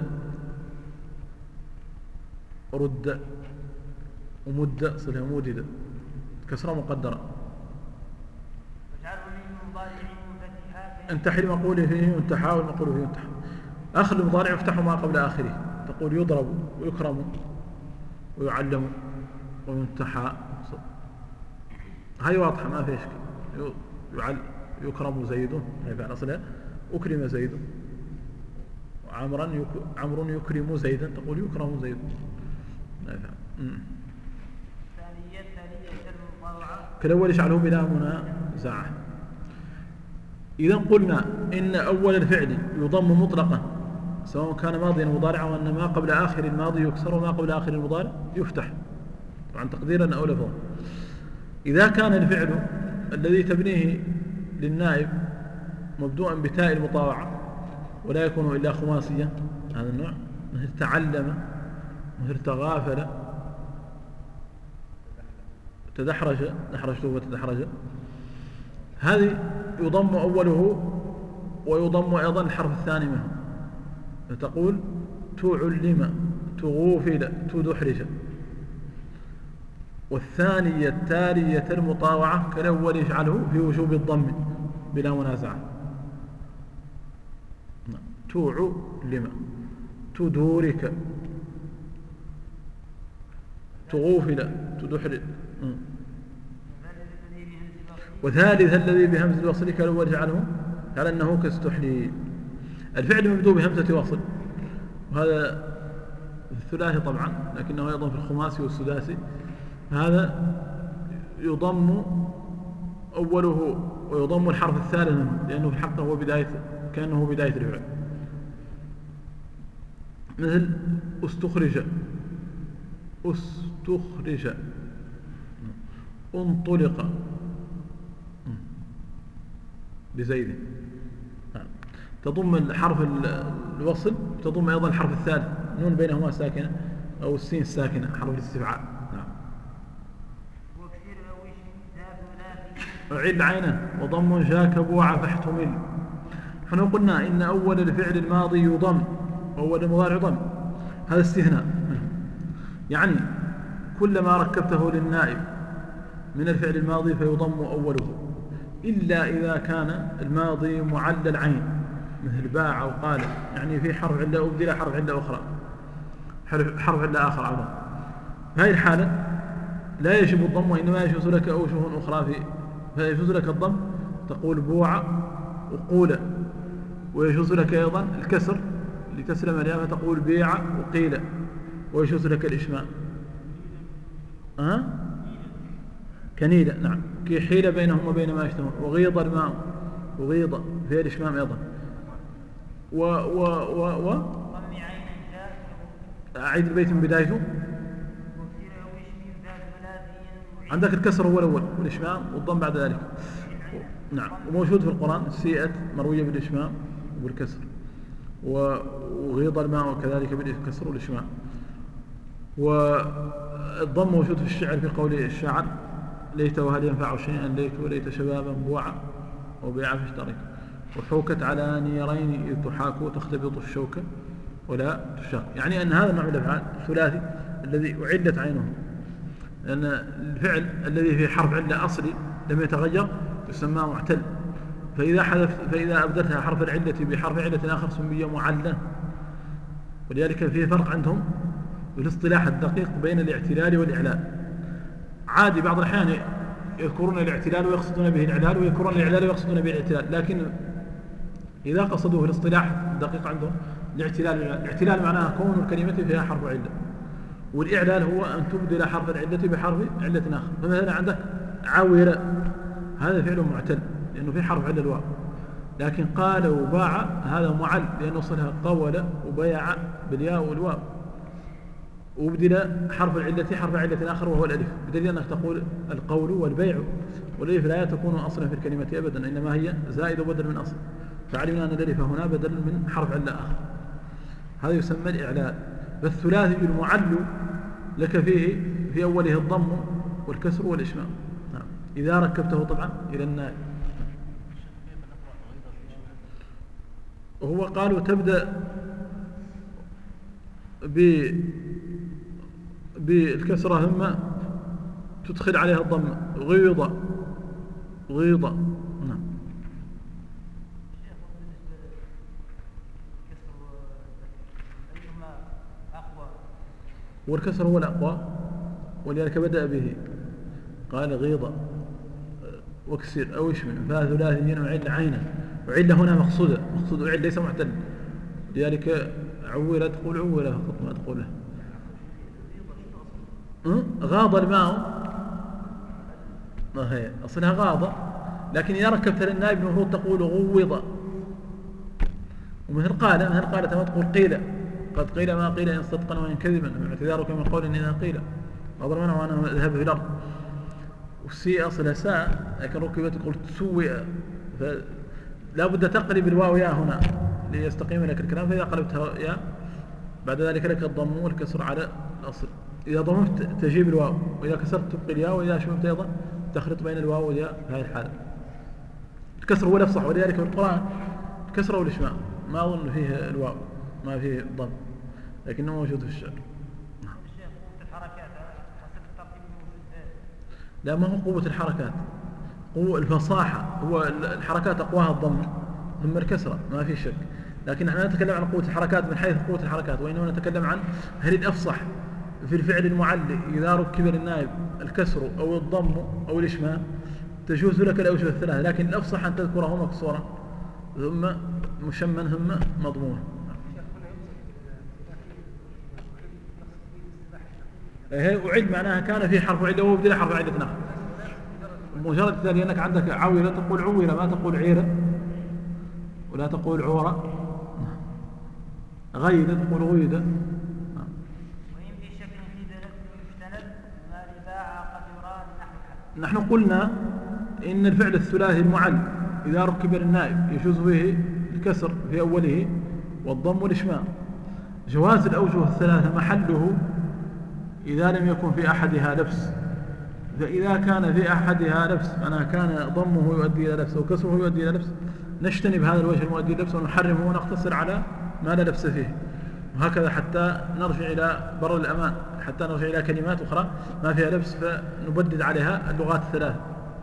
رد، ومد أصلها مودد، كسرة مقدرة. انتحي المقول فيه ينتحى والمقول فيه ينتحى. آخر المضارع يفتح ما قبل آخره، تقول يضرب ويكرم ويعلم وينتحى، هاي واضحة ما في إشكال. يكرم زيد، هاي فعل أصلها أكرم زيد، عمرو يكرم زيدا، تقول يكرم زيد، هاي فعل. ثانية المضارعة كالأول يجعله بلا منازعة. إذا قلنا إن أول الفعل يضم مطلقا سواء كان ماضيا مضارعا، وأن ما قبل آخر الماضي يكسر وما قبل آخر المضارع يفتح، طبعا تقديرا أو لفظا. إذا كان الفعل الذي تبنيه للنائب مبدوءا بتاء المطاوعة ولا يكون إلا خماسيا، هذا النوع، مثل تعلم، مثل تغافل، تدحرج، دحرجته وتدحرج، هذه يضم أوله ويضم أيضا الحرف الثاني منه، فتقول تعلم، تغوفل، تدحرج. والثانية التالية المطاوعة كالأول يجعله في وجوب الضم بلا منازعة. تعلم، تدورك، تغوفل، تدحرج. وثالث الذي بهمزة الوصل كالأول يجعله على أنه كاستحلي. الفعل مبدوء بهمزة وصل، وهذا الثلاثي طبعا، لكنه أيضا في الخماسي والسداسي. هذا يضم أوله ويضم الحرف الثالث منه، لأنه في الحقيقة هو كأنه بداية الفعل، مثل استخرج، استخرج، انطلق بزيد. تضم الحرف الوصل، تضم أيضا الحرف الثالث، نون بينهما ساكنة أو السين الساكنة، حرف الاستفعال. أعيد عينا وضم جاك بوع فاحتمل. نحن قلنا إن أول الفعل الماضي يضم وأول المضارع يضم، هذا استثناء، يعني كلما ركبته للنائب من الفعل الماضي فيضم أوله، إلا إذا كان الماضي معلل عين مثل باع أو قال، يعني في حرف علة أبدل حرف علة أخرى، حرف علة آخر عظم، في هذه الحالة لا يجب الضم، وإنما يجوز لك أوجه أخرى فيجوز لك الضم، تقول بوع وقول، ويجوز لك أيضا الكسر لتسلم عليها فتقول بيع وقيل، ويجوز لك الإشمام كنيلة، نعم، كي حيل بينهم وبين ما يشتهون، وغيض الماء، وغيض في الإشمام أيضا، أعيد البيت من بدايته. عندك الكسر هو الأول والإشمام والضم بعد ذلك، نعم، وموجود في القرآن سيئت مروية بالإشمام وبالكسر، وغيض الماء وكذلك بالكسر والإشمام. والضم موجود في الشعر في قول الشاعر ليت وهل ينفع شيئا ليت وليت شبابا بوعا وبيعا فاشتريت، وحوكت على نيرين إذ تحاكوا تختبط الشوكة ولا تشاق، يعني أن هذا النوع من الأفعال الثلاثي الذي أعلت عينه، لأن الفعل الذي فيه حرف علة أصلي لم يتغير يسمى معتل، فإذا أبدلتها حرف العلة بحرف علة آخر سمي معلا. ولذلك فيه فرق عندهم في الاصطلاح الدقيق بين الاعتلال والإعلال. عادي بعض الأحيان يذكرون الاعتلال ويقصدون به الإعلال، ويذكرون الإعلال ويقصدون به الاعتلال، لكن إذا قصدوا في الاصطلاح الدقيق عندهم الاعتلال معناها كون الكلمة فيها حرف علة، والإعلال هو أن تبدل حرف العلة بحرف علة آخر. فمثلا عندك عاورة، هذا فعل معتل لأنه في حرف علة الواو، لكن قال وباع هذا معل لأنه وصلها قول وبيع بالياء والواو، وبدل حرف العلة حرف علة آخر وهو الألف، بدليل أنك تقول القول والبيع، والألف لا تكون أصلا في الكلمة أبدا، إنما هي زائد وبدل من أصل، فعلمنا أن الألف هنا بدل من حرف علة آخر، هذا يسمى الإعلال. فالثلاثي المعل لك فيه في أوله الضم والكسر والإشمام، نعم، إذا ركبته طبعا إلى النائب. وهو قالوا تبدأ بالكسرة ثم تدخل عليها الضم، غيضة، غيضة، نعم. والكسر هو الأقوى، ولذلك بدأ به قال غيضة واكسر أو اشمل، فثلاثيين وعل عينا، وعل هنا مقصودة، مقصود وعل ليس معتل، لذلك عولة تقول عولة فقط ما تقول له. غاض الماء، ما هي أصلها غاضة، لكن إذا ركبت للنائب المفروض تقول غوض. ومثل قال تما تقول قيل، قد قيل ما قيل إن صدقا وإن كذبا، اعتذارك من قول إذا قيل أضر منه وأنا أذهب في الأرض. والسي أصلها ساء لكن ركبت تقول تسوئ، فلا بد تقلب الواو يا هنا ليستقيم لك الكلام. فإذا قلبتها يا بعد ذلك لك الضم والكسر على الأصل. إذا ضممت تجيب الواو، وإذا كسرت تبقي الياء، وإذا شممت أيضا تخلط بين الواو والياء في هذه الحالة. الكسر هو الأفصح، ولذلك في القرآن الكسر والإشمام ما أظن فيه الواو، ما فيه ضم، لكنه موجود في الشعر. الشيخ قوة الحركات حسب الترتيب الموجود. لا ما هو قوة الحركات، قوة الفصاحة، هو الحركات أقواها الضم ثم الكسرة ما في شك، لكن نحن لا نتكلم عن قوة الحركات من حيث قوة الحركات، وإنما نتكلم عن هل الأفصح في الفعل المعلي إذا ركب للنائب الكسر أو الضم أو الإشمام تجوز لك الأوجه الثلاثة، لكن الأفصح أن تذكره مكسورا ثم مشمن ثم مضمون. وعد معناها كان في حرف عدة وبدل حرف عدة نخل. مجرد ذلك أنك عندك عويلة تقول عويلة، ما تقول عيرة ولا تقول عورة. غيدة تقول غيدة. وإن في شك في دلالة المجتنب ما لباع قد يرى نحو الحد. نحن قلنا إن الفعل الثلاثي المعل إذا ركب للنائب يجوز به الكسر في أوله والضم والإشمام. جواز الأوجه الثلاثة محله إذا لم يكن في أحدها لبس، فإذا كان في أحدها لبس معناها كان ضمه يؤدي إلى لبس وكسره يؤدي إلى لبس نجتنب هذا الوجه المؤدي إلى لبس ونحرمه ونقتصر على ما لا لبس فيه، وهكذا حتى نرجع إلى بر الأمان، حتى نرجع إلى كلمات أخرى ما فيها لبس فنبدد عليها اللغات الثلاث.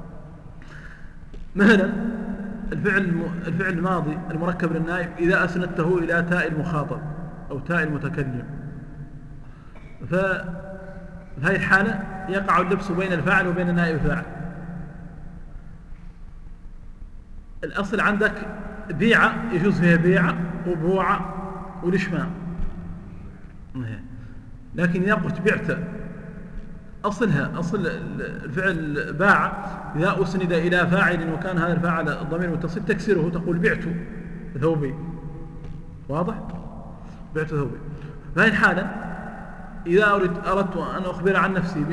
مثلا الفعل الماضي المركب للنائب إذا أسندته إلى تاء المخاطب أو تاء المتكلم، ففي هذه الحالة يقع اللبس بين الفاعل وبين نائب الفاعل. الأصل عندك بيع يجوز فيها بيع وبوع والإشمام، لكن إذا قلت بعت أصلها أصل الفعل باع إذا أسند إلى فاعل وكان هذا الفاعل الضمير متصل تكسره تقول بعت ثوبي. واضح؟ بعت ثوبي. فهذه الحالة إذا أردت أن أخبر عن نفسي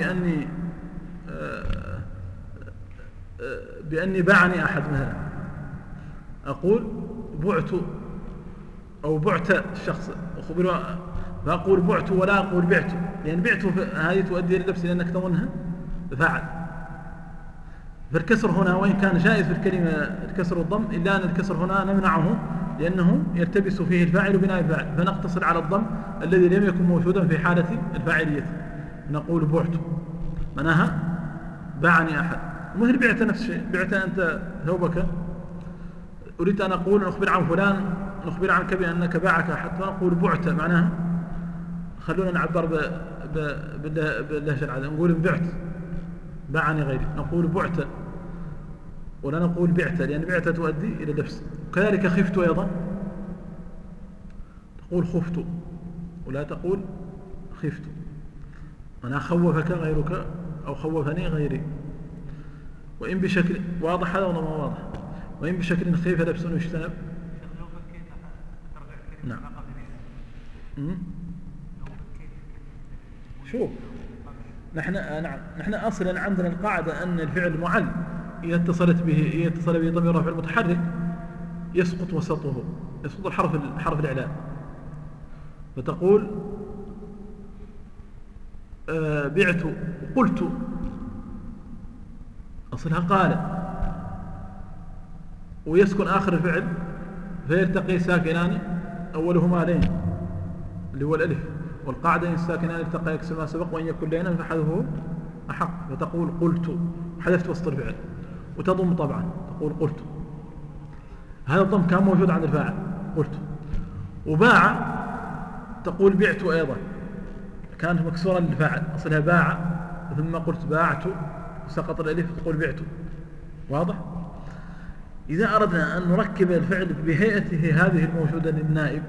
بأني باعني أحد مثلا أقول بعت أو بعت الشخص أخبره، فأقول بعت ولا أقول بعت، لأن بعت هذه تؤدي إلى اللبس لأنك تظنها فاعل. فالكسر هنا وإن كان جائز في الكلمة الكسر والضم إلا أن الكسر هنا نمنعه لأنه يلتبس فيه الفاعل بنائب الفاعل، فنقتصر على الضم الذي لم يكن موجودا في حالة الفاعلية، نقول بعت معناها باعني أحد. ومثل بعت نفس الشيء، بعت أنت ثوبك، أريد أن أقول نخبر عن فلان نخبر عنك بأنك باعك أحد فنقول بعت معناها، خلونا نعبر باللهجة العادية نقول بعت باعني غيري، نقول بعت ولا نقول بعت لأن بعت تؤدي إلى اللبس. وكذلك خفت أيضا تقول خفت ولا تقول خفت، أنا خوفك غيرك أو خوفني غيري. وإن بشكل واضح هذا ولا ما واضح؟ وإن بشكل خيف لبس يجتنب. نعم. شوف نحن أصلا عندنا القاعدة أن الفعل المعل إذا اتصل به ضمير رفع المتحرك يسقط وسطه، يسقط الحرف الإعلان، فتقول بعت وقلت أصلها قال، ويسكن آخر الفعل فيلتقي ساكنان أولهما لين اللي هو الألف، والقاعدة إن الساكنان التقى يكسر ما سبق وإن يكن لينا فحذفه أحق، فتقول قلت حذفت وسط الفعل، وتضم طبعا تقول قلت. هذا الضم كان موجود عند الفاعل قلت. وباع تقول بعت أيضا كانت مكسورة للفاعل أصلها باع ثم قلت باعت وسقط الألف تقول بعت. واضح؟ إذا أردنا أن نركب الفعل بهيئته هذه الموجودة للنائب،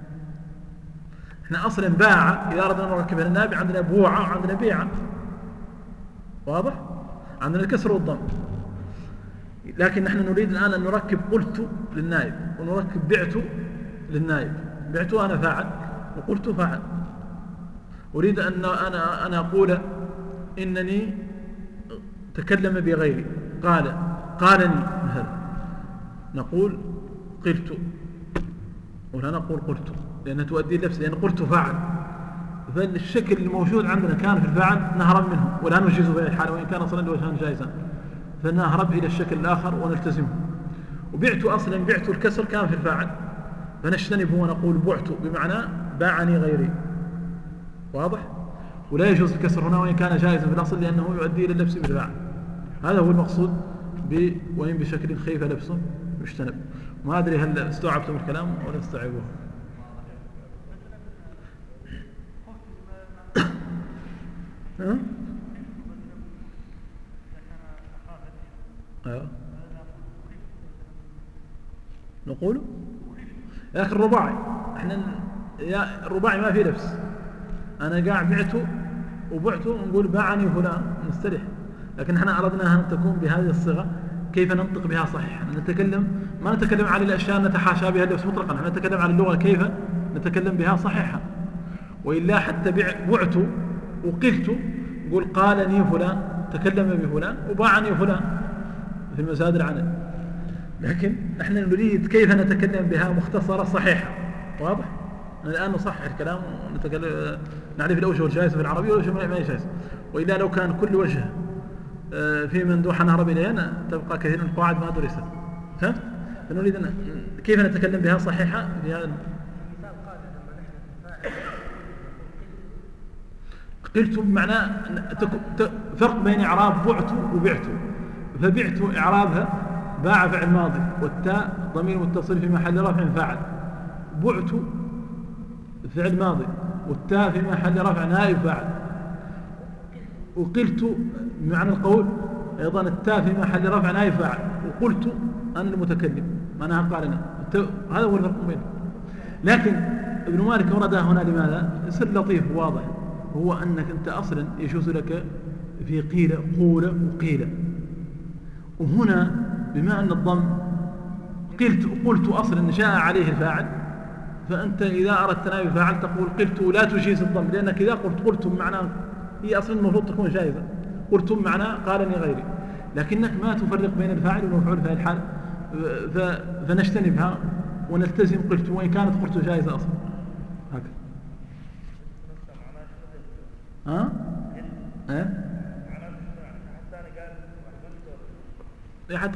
احنا أصلا باع إذا أردنا أن نركبها للنائب عندنا بوعة وعندنا بيعة. واضح؟ عندنا الكسر والضم. لكن نحن نريد الآن أن نركب قلت للنائب ونركب بعت للنائب. بعت أنا فاعل وقلت فاعل. أريد أن أنا أقول إنني تكلم بغيري، قالني مثلا، نقول قلت ولا نقول قلت، لأنها تؤدي اللبس، لأن قلت فاعل. فالشكل الموجود عندنا كان في الفاعل نهرب منه ولا نجيزه في الحال، وإن كان أصلا الوجهان جائزا، فنهرب إلى الشكل الآخر ونلتزمه. وبعت أصلا بعت الكسر كان في الفاعل، فنجتنبه ونقول بعت بمعنى باعني غيري. واضح؟ ولا يجوز الكسر هنا وإن كان جائزا في الأصل، لأنه يؤدي إلى اللبس بالفاعل. هذا هو المقصود وإن بشكل خيف لبس يجتنب. ما أدري هل استوعبتم الكلام ولا استوعبوه؟ نقول لكن الرباعي الرباعي ما في لبس. أنا قاعد بعته وبعته نقول باعني فلان نستريح. لكن احنا أردنا أن تكون بهذه الصيغة كيف ننطق بها صحيح. ما نتكلم على الأشياء نتحاشى بها اللبس مطلقا، نحن نتكلم عن اللغة كيف نتكلم بها صحيحة. وإلا حتى بعت وقلت نقول قالني فلان، تكلم بفلان، وباعني فلان في المسادر عنه. لكن نحن نريد كيف نتكلم بها مختصرة صحيحة. واضح؟ الآن نصحح الكلام ونتكلم، نعرف الأوجه الجائزة في العربية والأوجه ما هي جائزة. وإلا لو كان كل وجه في مندوحة نهرب إلينا تبقى كثير من القواعد ما درست. فهمت؟ فنريد كيف نتكلم بها صحيحة في هذا. قلت بمعنى فرق بين إعراب بعت وبعت. فبعت إعرابها باع فعل ماضي والتاء ضمير متصل في محل رفع فاعل. بعت فعل ماضي والتاء في محل رفع نائب فاعل. وقلت بمعنى القول أيضا التاء في محل رفع نائب فاعل. وقلت أنا المتكلم معناها قالنا. هذا هو الفرق بينهم. لكن ابن مالك وردها هنا لماذا؟ سر لطيف واضح، هو أنك أنت أصلا يجوز لك في قيل قول وقيل. وهنا بما أن الضم قلت أصلا شاء عليه الفاعل، فأنت إذا أردت نائب فاعل تقول قلت لا تجيز الضم، لأنك إذا قلتم معناه هي أصلا المفروض تكون جائزة. قلتم معناه قالني غيري، لكنك ما تفرق بين الفاعل والمفعول في الحال، فنجتنبها ونلتزم قلت وإن كانت قلت جائزة أصلا. هكذا. أحد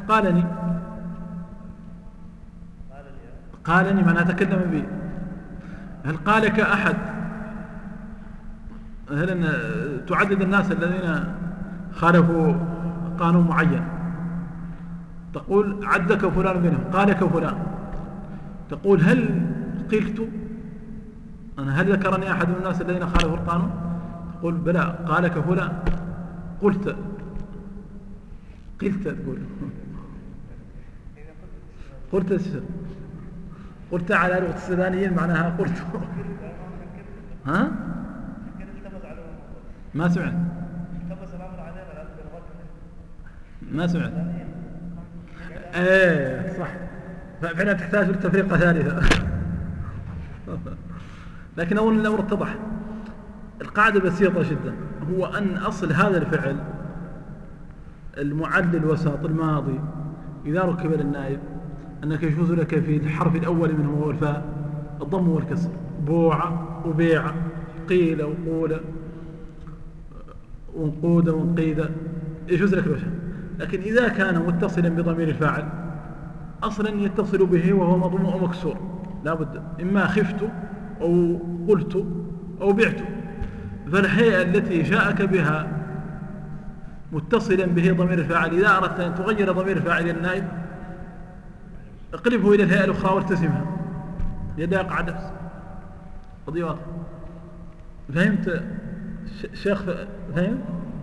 قالني معناه تكلم به. هل قالك أحد؟ هل تعدد الناس الذين خالفوا قانون معين، تقول عدك فلان منهم، قالك فلان. تقول هل قلت هل ذكرني أحد من الناس الذين خالفوا القانون؟ تقول بلى قالك فلان. قلت تقول قلت على لغة السودانيين معناها قلت. ما سمعت. صح، فعلا تحتاج لتفرقة ثالثة. لكن أولا الأمر اتضح. القاعدة بسيطة جدا، هو أن أصل هذا الفعل المعلل وساط الماضي إذا ركب للنائب أنك يجوز لك في الحرف الأول منه هو الفاء الضم والكسر، بوع وبيع، قيل وقول، ونقود ونقيد، يجوز لك الوجه. لكن إذا كان متصلا بضمير الفاعل أصلا يتصل به وهو مضموم أو مكسور، لا بد إما خفت أو قلت أو بعت. فالهيئة التي جاءك بها متصلا به ضمير الفاعل، إذا أردت أن تغير ضمير الفاعل النائب اقلبه إلى الهيئة الأخرى والتزمها يدا يقع نفس قضية واضحة. فهمت شيخ؟ فهم؟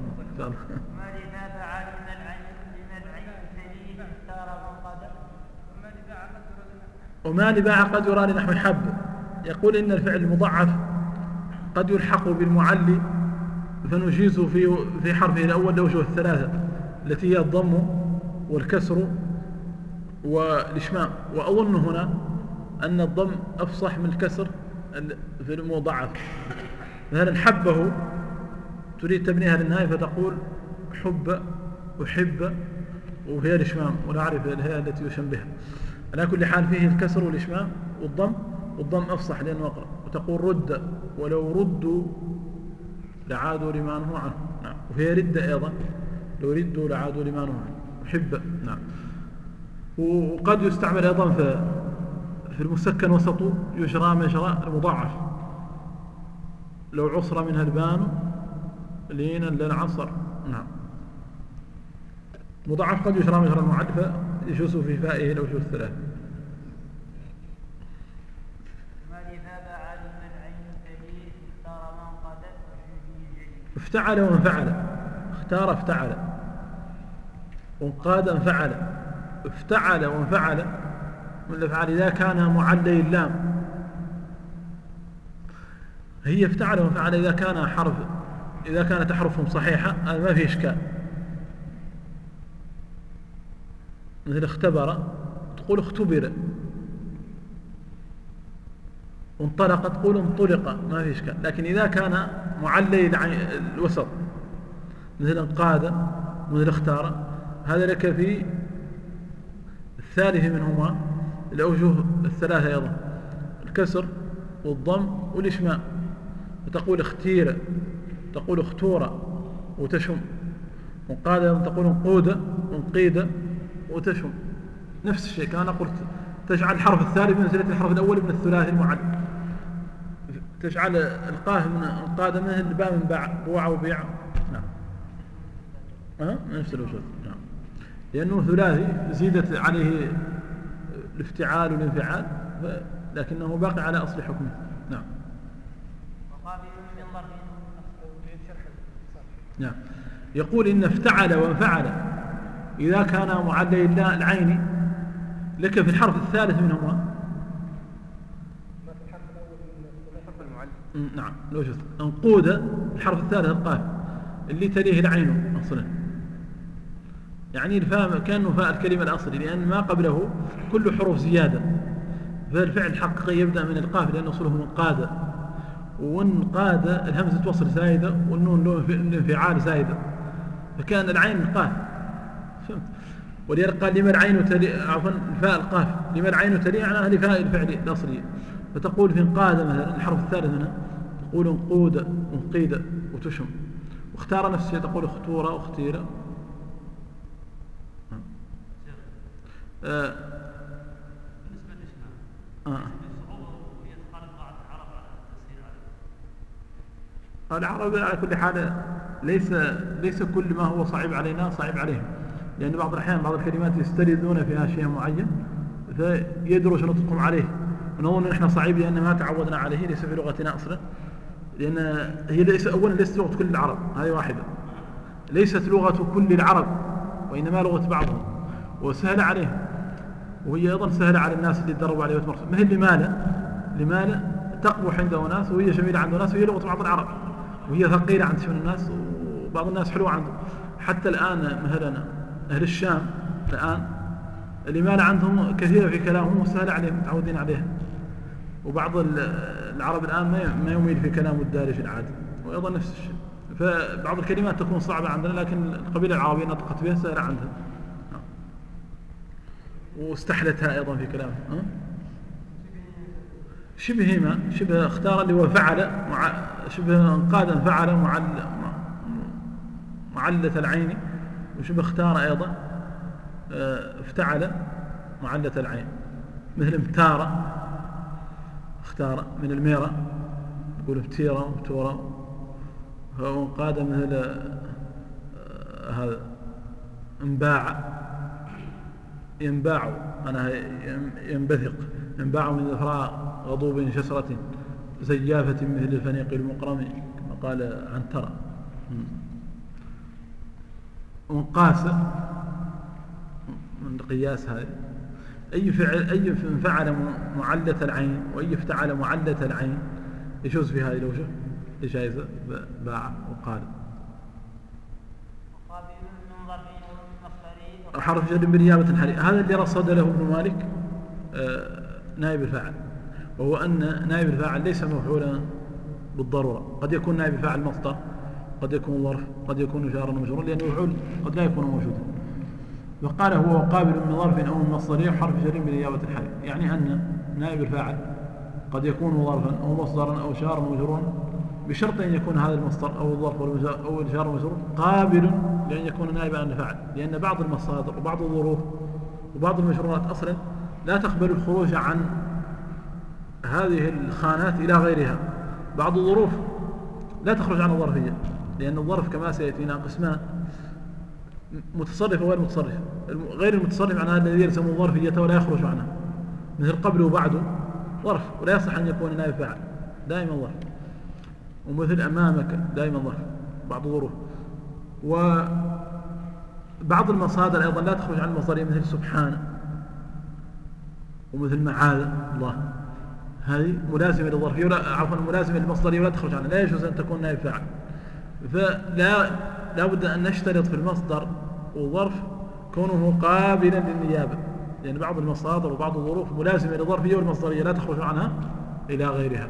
وما لباع قد يرى نحو حب. يقول إن الفعل المضاعف قد يلحق بالمعلي فنجيزه في حرفه الأول لوجه الثلاثة التي هي الضم والكسر والإشمام. وأظن هنا أن الضم أفصح من الكسر في المضاعف. مثلا حبه تريد تبنيها للنهاية فتقول حب أحب، وهي الإشمام، ولا أعرف الهيئة التي يشم بها. على كل حال فيه الكسر والإشمام والضم، والضم أفصح لأنه أقرأ. وتقول رد ولو ردوا لعادوا لما نهوا عنه. نعم. وهي ردة أيضا، لو ردوا لعادوا لما نهوا عنه. أحب. نعم. وقد يستعمل أيضا في المسكن وسطه يجرى مجرى المضاعف. لو عصر منها البان لينا للعصر. نعم. مضاعف قد يجرى مجرى المعد فيجوز في فائه الأوجه الثلاث. افتعل وانفعل. اختار افتعل، وانقاد انفعل. افتعل وانفعل من الافعال اذا كان معلي اللام. هي افتعل وانفعل اذا كانت احرفهم صحيحه، هذا ما في اشكال. مثل اختبر تقول اختبر، وانطلق تقول انطلق، ما في اشكال. لكن اذا كان معلي الوسط مثل انقاد مثل اختار، هذا لك في الثالث منهما الأوجه الثلاثة أيضا، الكسر والضم والإشمام. فتقول اختير، تقول اختور وتشم. وانقاد تقول انقود وانقيد وتشم. نفس الشيء كما قلت، تجعل الحرف الثالث منزلة الحرف الأول من الثلاثي المعد. تجعل القاف من انقاد منه الباء من باع، بوع وبيع. نعم. نفس الوجه. نعم. لأنه ثلاثي زيدت عليه الافتعال والانفعال، لكنه باقي على أصل حكمه. نعم. نعم. يقول إن افتعل وانفعل إذا كان معلي العين لك في الحرف الثالث منهما. نعم. لو شفت انقود الحرف الثالث القاف اللي تليه العين أصلا، يعني الفاء كأنه فاء الكلمة الأصلي، لأن ما قبله كل حروف زيادة. فالفعل الحقيقي يبدأ من القاف لأن أصله من قاد، وانقاد الهمزة وصل زايدة والنون الانفعال زايدة، فكان العين قاف. فهمت؟ ولذلك قال لما العين تلي، عفوا الفاء القاف لما العين تلي معناها لفاء الفعل الأصلي. فتقول في انقاد مثلا الحرف الثالث منها تقول انقود وانقيد وتشم. واختار نفس الشيء تقول اختورة واختيرة. بالنسبة للإسلام العرب على كل حال ليس كل ما هو صعب علينا صعب عليهم، لأن بعض الأحيان بعض الكلمات يستردون فيها شيء معين فيدرج نطقهم عليه، ونظن نحن صعيب لأن ما تعودنا عليه، ليس في لغتنا أصلا، لأن هي أولا ليست لغة كل العرب، هذه واحدة، ليست لغة كل العرب وإنما لغة بعضهم، وسهل عليهم، وهي أيضا سهلة على الناس اللي تدربوا عليه وتمرسوا. ما هي لماذا تقبح عند ناس وهي جميلة عند ناس، وهي لغة بعض العرب وهي ثقيلة عند شون الناس، وبعض الناس حلوة عنده. حتى الآن مثلا أهل الشام الآن لماذا عندهم كثيرة في كلامهم وسهل عليهم متعودين عليها، وبعض العرب الآن ما يميل في كلامه الدارج العادي، وأيضا نفس الشيء. فبعض الكلمات تكون صعبة عندنا لكن القبيلة العربية نطقت بها سهلة عندها واستحلتها أيضا في كلامها. شبههما شبه اختار اللي هو فعل شبه انقادا فعل معلة العين، وشبه اختار أيضا افتعل معلة العين، مثل امتار اختار من الميرة يقول افتيرة وتورة، وانقاد مثل هذا انباع ينباع أنا ينبثق، ينباع من إثراء غضوب شسرة زيافة مثل الفنيق المقرم كما قال عنترة. وانقاس من قياس هذا أي فعل معلة العين وأي افتعل معلة العين يجوز في هذه الوجه لجائزة باع وقال. حرف جر بنيابة الحري. هذا اللي رصد له ابن مالك نائب الفاعل، وهو أن نائب الفاعل ليس مفعولا بالضرورة، قد يكون نائب الفاعل مصدر، قد يكون ظرف، قد يكون جارا ومجرورا، لأن المفعول قد لا يكون موجودا. وقال هو قابل من ظرف أو من مصدر حرف جر بنيابة الحري، يعني أن نائب الفاعل قد يكون ظرفا أو مصدرا أو جارا ومجرورا، بشرط أن يكون هذا المصدر أو الظرف أو الجار والمجرور قابل لأن يكون نائبا عن الفاعل، لأن بعض المصادر وبعض الظروف وبعض المجرورات أصلا لا تقبل الخروج عن هذه الخانات إلى غيرها. بعض الظروف لا تخرج عن الظرفية، لأن الظرف كما سيأتينا قسمان: متصرف وغير متصرف. غير المتصرف عن هذا الذي يلزم الظرفية ولا يخرج عنها، مثل قبله وبعده ظرف ولا يصح أن يكون نائب فاعل، دائما ظرف. ومثل أمامك دائما ظرف، بعض الظروف. وبعض المصادر أيضا لا تخرج عن المصدرية، مثل سبحانه ومثل معاذ الله، هذه ملازمة للظرفية ملازمة للمصدرية ولا تخرج عنها، لا يجوز أن تكون نائب فاعل. فلا بد أن نشترط في المصدر والظرف كونه قابلا للنيابة، لأن بعض المصادر وبعض الظروف ملازمة للظرفية والمصدرية لا تخرج عنها إلى غيرها.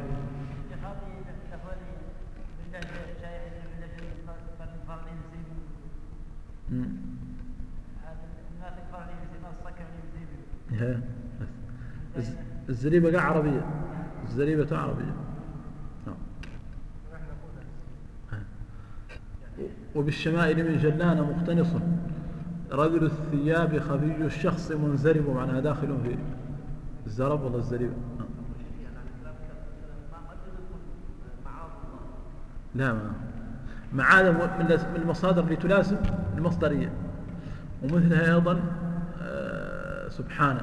الزريبة عربية، الزريبة عربية. وبالشمائل من جلان مقتنص، رجل الثياب خفي الشخص منزرب، معناها داخل في الزرب ولا الزريبة. لا، معاذ من المصادر اللي تلازم المصدرية، ومثلها أيضا سبحانه.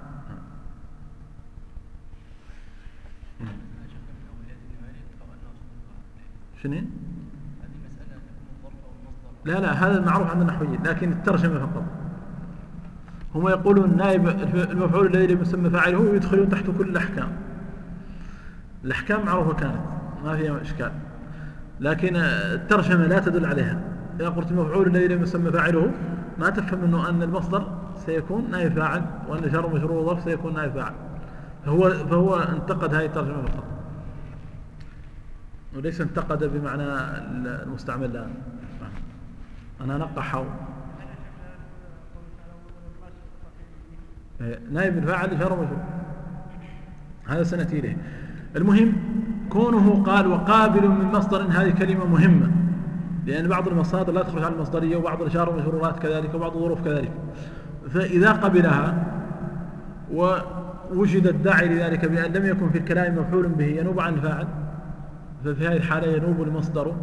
شنو؟ لا هذا المعروف عند النحويين، لكن الترجمة فقط. هم يقولون النائب المفعول الذي يسمى فاعله يدخلون تحت كل الأحكام. الأحكام معروفة كانت ما فيها إشكال، لكن الترجمة لا تدل عليها. إذا قلت المفعول الذي يسمى فاعله ما تفهم منه أن المصدر سيكون نائب فاعل، وأن جار ومجرور وظرف سيكون نائب فاعل. فهو انتقد هذه الترجمة فقط، وليس انتقد بمعنى المستعمل الآن. أنا نقحوا نائب الفاعل جار ومجرور، هذا سنأتي إليه. المهم كونه قال وقابل من مصدر، هذه كلمة مهمة، لأن بعض المصادر لا تخرج عن المصدرية، وبعض الجار والمجرورات كذلك، وبعض الظروف كذلك. فإذا قبلها ووجد الداعي لذلك بأن لم يكن في الكلام مفعول به ينوب عن الفاعل، ففي هذه الحالة ينوب المصدر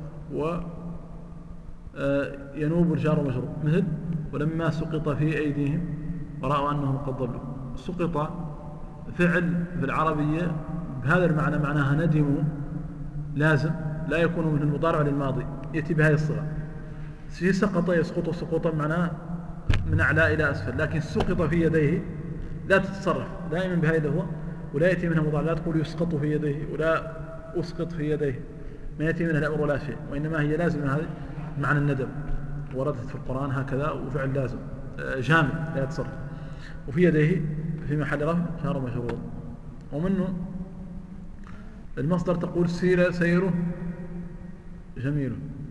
وينوب الجار والمجرور، مثل ولما سقط في أيديهم ورأوا أنهم قد ضلوا. سقط فعل في العربية بهذا المعنى، معناها ندموا، لازم لا يكون من المضارع للماضي، يأتي بهذه الصيغة. في سقط يسقط سقوطا معناها من أعلى إلى أسفل، لكن سقط في يديه لا تتصرف دائما بهذه اللفظة، ولا يأتي منها مضارع، لا تقول يسقط في يديه ولا أسقط في يديه، ما يأتي منها الأمر ولا شيء، وإنما هي لازمة. هذه معنى الندم وردت في القرآن هكذا، وفعل لازم جامد لا يتصرف. وفي يديه في محل رفع جار ومجرور. ومنه المصدر تقول سير سيره جميل.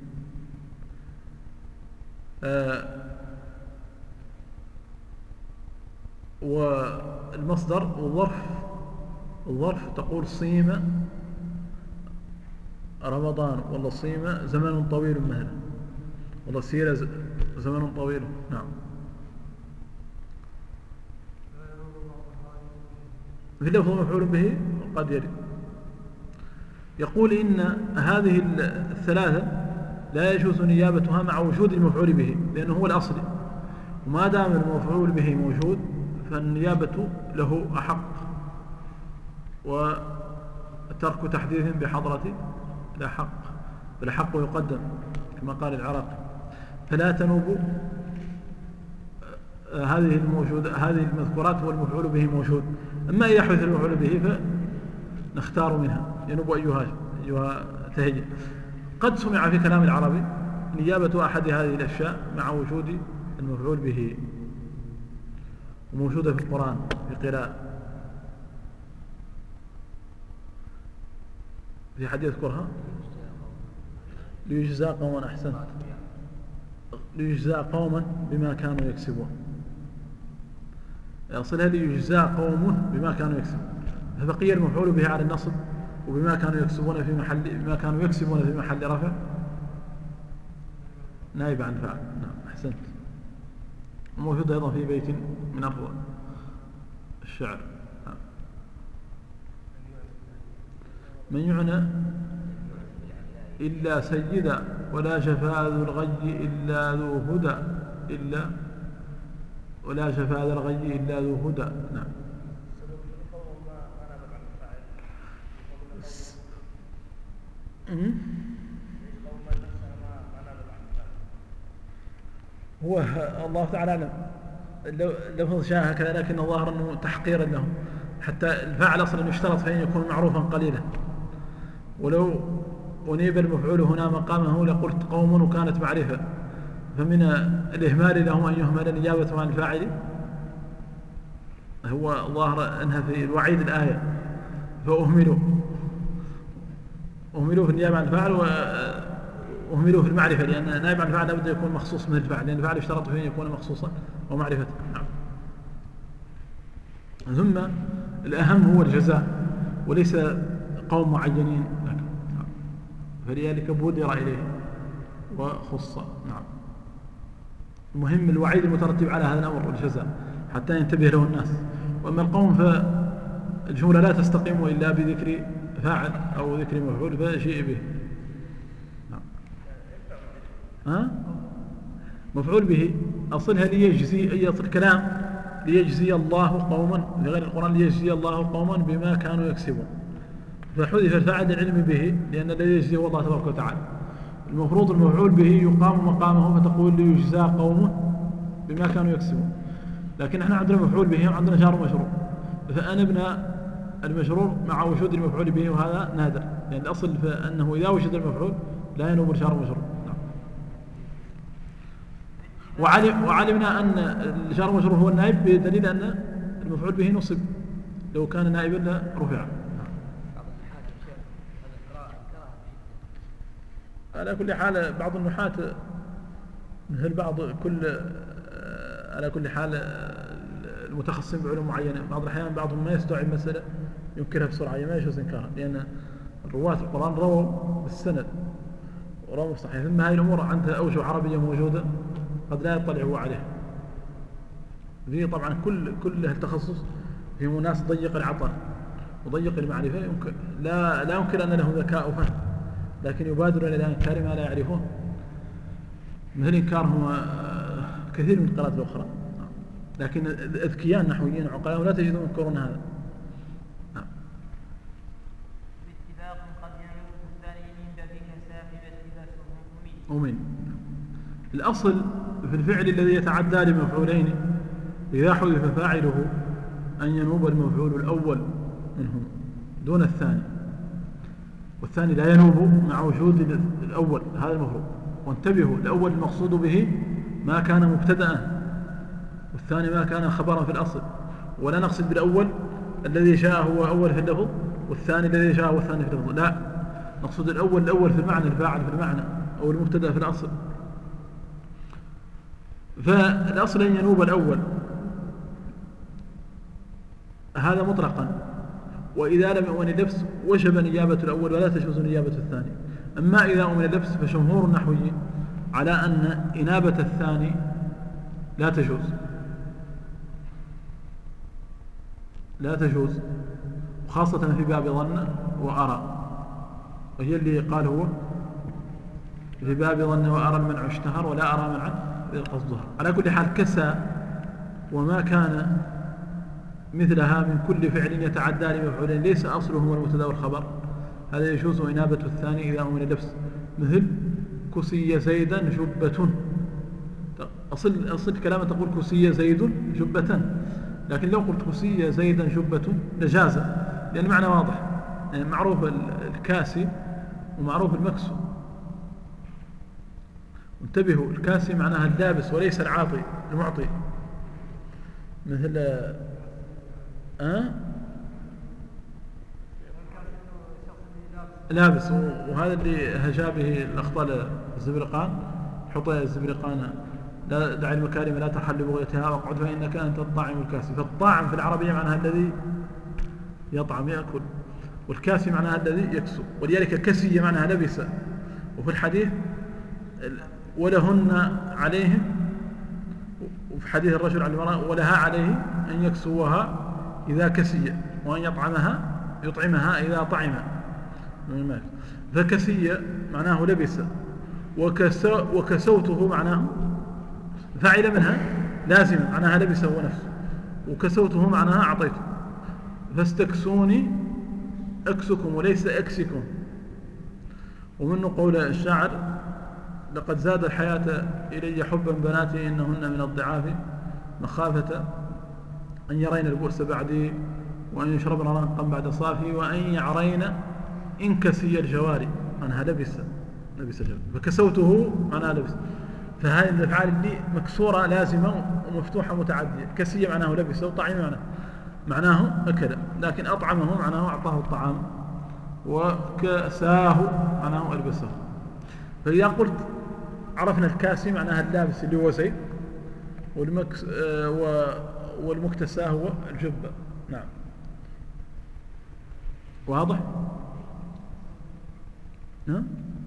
والمصدر والظرف تقول صيم رمضان، والله صيم زمن طويل مثلا، والله سير زمن طويل. نعم. في لفظ مفعول به قد يرد. يقول إن هذه الثلاثة لا يجوز نيابتها مع وجود المفعول به، لأنه هو الأصل، وما دام المفعول به موجود فالنيابة له أحق، وترك تحديث بحضرة لا حق، فالحق يقدم كما قال العراقي. فلا تنوب هذه المذكورات والمفعول به موجود. أما إذا حدث المفعول به فنختار منها ينوب أيها تهيئ. قد سمع في كلام العربي نيابة أحد هذه الأشياء مع وجود المفعول به وموجودة في القرآن في قراءة، في حد يذكرها؟ ليجزى قوما أحسنت، ليجزى قوما بما كانوا يكسبون، أصلها ليجزى قوم بما كانوا يكسبون، فبقي المفعول به على النصب وبما كانوا يكسبون في محل، بما كانوا يكسبون في محل رفع نائب عن فاعل. نعم أحسنت. موجود أيضا في بيت من الشعر. من يعنى إلا سيدا ولا شفاء ذو الغي إلا ذو هدى، إلا ولا شفاء ذو الغي إلا ذو هدى. نعم. هو الله تعالى أعلم لفظ شاء هكذا، لكن الظاهر أنه تحقيرا لهم، حتى الفاعل أصلا يشترط فإن يكون معروفا قليلا، ولو أنيب المفعول هنا مقامه لقلت قوم وكانت معرفة، فمن الإهمال لهم أن يهمل الإجابة عن الفاعل. هو ظاهر أنها في الوعيد الآية، فأهملوا في النيابة عن الفاعل وأهملوا في المعرفة، لأن نائب عن الفاعل لابد يكون مخصوص من الفاعل، لأن الفاعل يشترط فيه أن يكون مخصوصا ومعرفة. نعم. ثم الأهم هو الجزاء وليس قوم معينين لك، فلذلك بودر إليه وخص. نعم. المهم الوعيد المترتب على هذا الأمر والجزاء حتى ينتبه له الناس. وأما القوم فالجملة لا تستقيم إلا بذكر فاعل أو ذكر مفعول فشيء به. نعم. مفعول به أصلها ليجزي، أي أصل كلام ليجزي الله قوما، في غير القرآن ليجزي الله قوما بما كانوا يكسبون، فحذف الفاعل العلم به لأن الذي يجزي هو الله تبارك وتعالى. المفروض المفعول به يقام مقامه، فتقول ليجزى قوم بما كانوا يكسبون، لكن احنا عندنا مفعول به وعندنا جار ومجرور، فأنبنا المجرور مع وجود المفعول به، وهذا نادر، لأن الأصل فأنه إذا وجد المفعول لا ينوب الجار ومجرور. وعلمنا أن الجار والمجرور هو النائب بدليل أن المفعول به نصب، لو كان نائبا لرفع. على كل حال بعض النحاة مثل بعض على كل حال المتخصصين بعلوم معينة بعض الأحيان بعضهم ما يستوعب مسألة ينكرها بسرعة، ما يجوز إنكارها، لأن رواة القرآن رووا بالسند ورووا بالصحيح، ثم هذه الأمور عندها أوجه عربية موجودة قد لا يطلعوا عليها. في طبعا كل التخصص في ناس ضيق العطاء وضيق المعرفة، يمكن لا يمكن أن له ذكاء وفهم، لكن يبادرون إلى إنكار ما لا يعرفون، مثل إنكارهم كثير من القراءات الأخرى، لكن الأذكياء النحويين وعقلاء لا تجدون ينكرون هذا. باتفاق قد ينوب الثاني من بابك ساحب التباسهم أمين. الأصل في الفعل الذي يتعدى لمفعولين إذا حذف فاعله أن ينوب المفعول الأول منهم دون الثاني، والثاني لا ينوب مع وجود الأول، هذا المفروض. وانتبهوا، الأول المقصود به ما كان مبتدأ، والثاني ما كان خبرا في الأصل، ولا نقصد بالأول الذي شاء هو أول في اللفظ والثاني الذي شاء هو الثاني في اللفظ، لا، نقصد الأول في المعنى، الفاعل في المعنى، أو المبتدأ في الأصل. فالأصل أن ينوب الأول، هذا مطلقا، وإذا لم يؤمن اللبس وجب نيابة الأول ولا تجوز نيابة الثاني. أما إذا أؤمن اللبس فجمهور النحويين على أن إنابة الثاني لا تجوز، وخاصة في باب ظن وأرى، وهي اللي قال هو في باب ظن وأرى المنع اشتهر ولا أرى منعا القصد ظهر. على كل حال كسى وما كان مثلها من كل فعل يتعدى لمفعولين ليس أصله هو المبتدا والخبر، هذا يجوز إنابة الثاني إذا أؤمن اللبس، مثل كسي زيدا جبة، أصل كلامة تقول كسي زيد جبة، لكن لو قلت كسي زيدا جبة لجاز، لأن المعنى واضح، يعني معروف الكاسي ومعروف المكسو، انتبهوا، الكاسي معناها اللابس وليس العاطي المعطي، مثل لابس، وهذا اللي هجا به الأخطاء الزبرقان، حطي الزبرقان لا دع المكارم لا ترحل بغيتها واقعد فإنك أنت الطاعم الكاسي. فالطاعم في العربية معناها الذي يطعم يأكل، والكاسي معناها الذي يكسو، ولذلك كسي معناها لبس. وفي الحديث ولهن عليهم، وفي حديث الرجل على المرأة ولها عليه أن يكسوها إذا كسي، وأن يطعمها إذا طعم. فكسي معناه لبس، وكسوته معناه فاعل منها لازم معناها لبس هو نفسه، وكسوته معناها أعطيته. فاستكسوني أكسكم وليس أكسكم. ومنه قول الشاعر لقد زاد الحياة إلي حبا بناتي إنهن من الضعاف مخافة أن يرين البؤس بعدي وأن يشربن رنقا بعد صافي وأن يعرين إن كسي الجواري معناها لبس الجواري. فكسوته معناها لبس. فهذه الأفعال اللي مكسورة لازمة ومفتوحة متعدية. كسي معناه لبس، وطعم معناه أكل، لكن أطعمه معناه أعطاه الطعام، وكساه معناه ألبسه. فإذا قلت عرفنا الكاسي معناها اللابس اللي هو زيد، والمكتساه هو الجبة. نعم، واضح؟ نعم.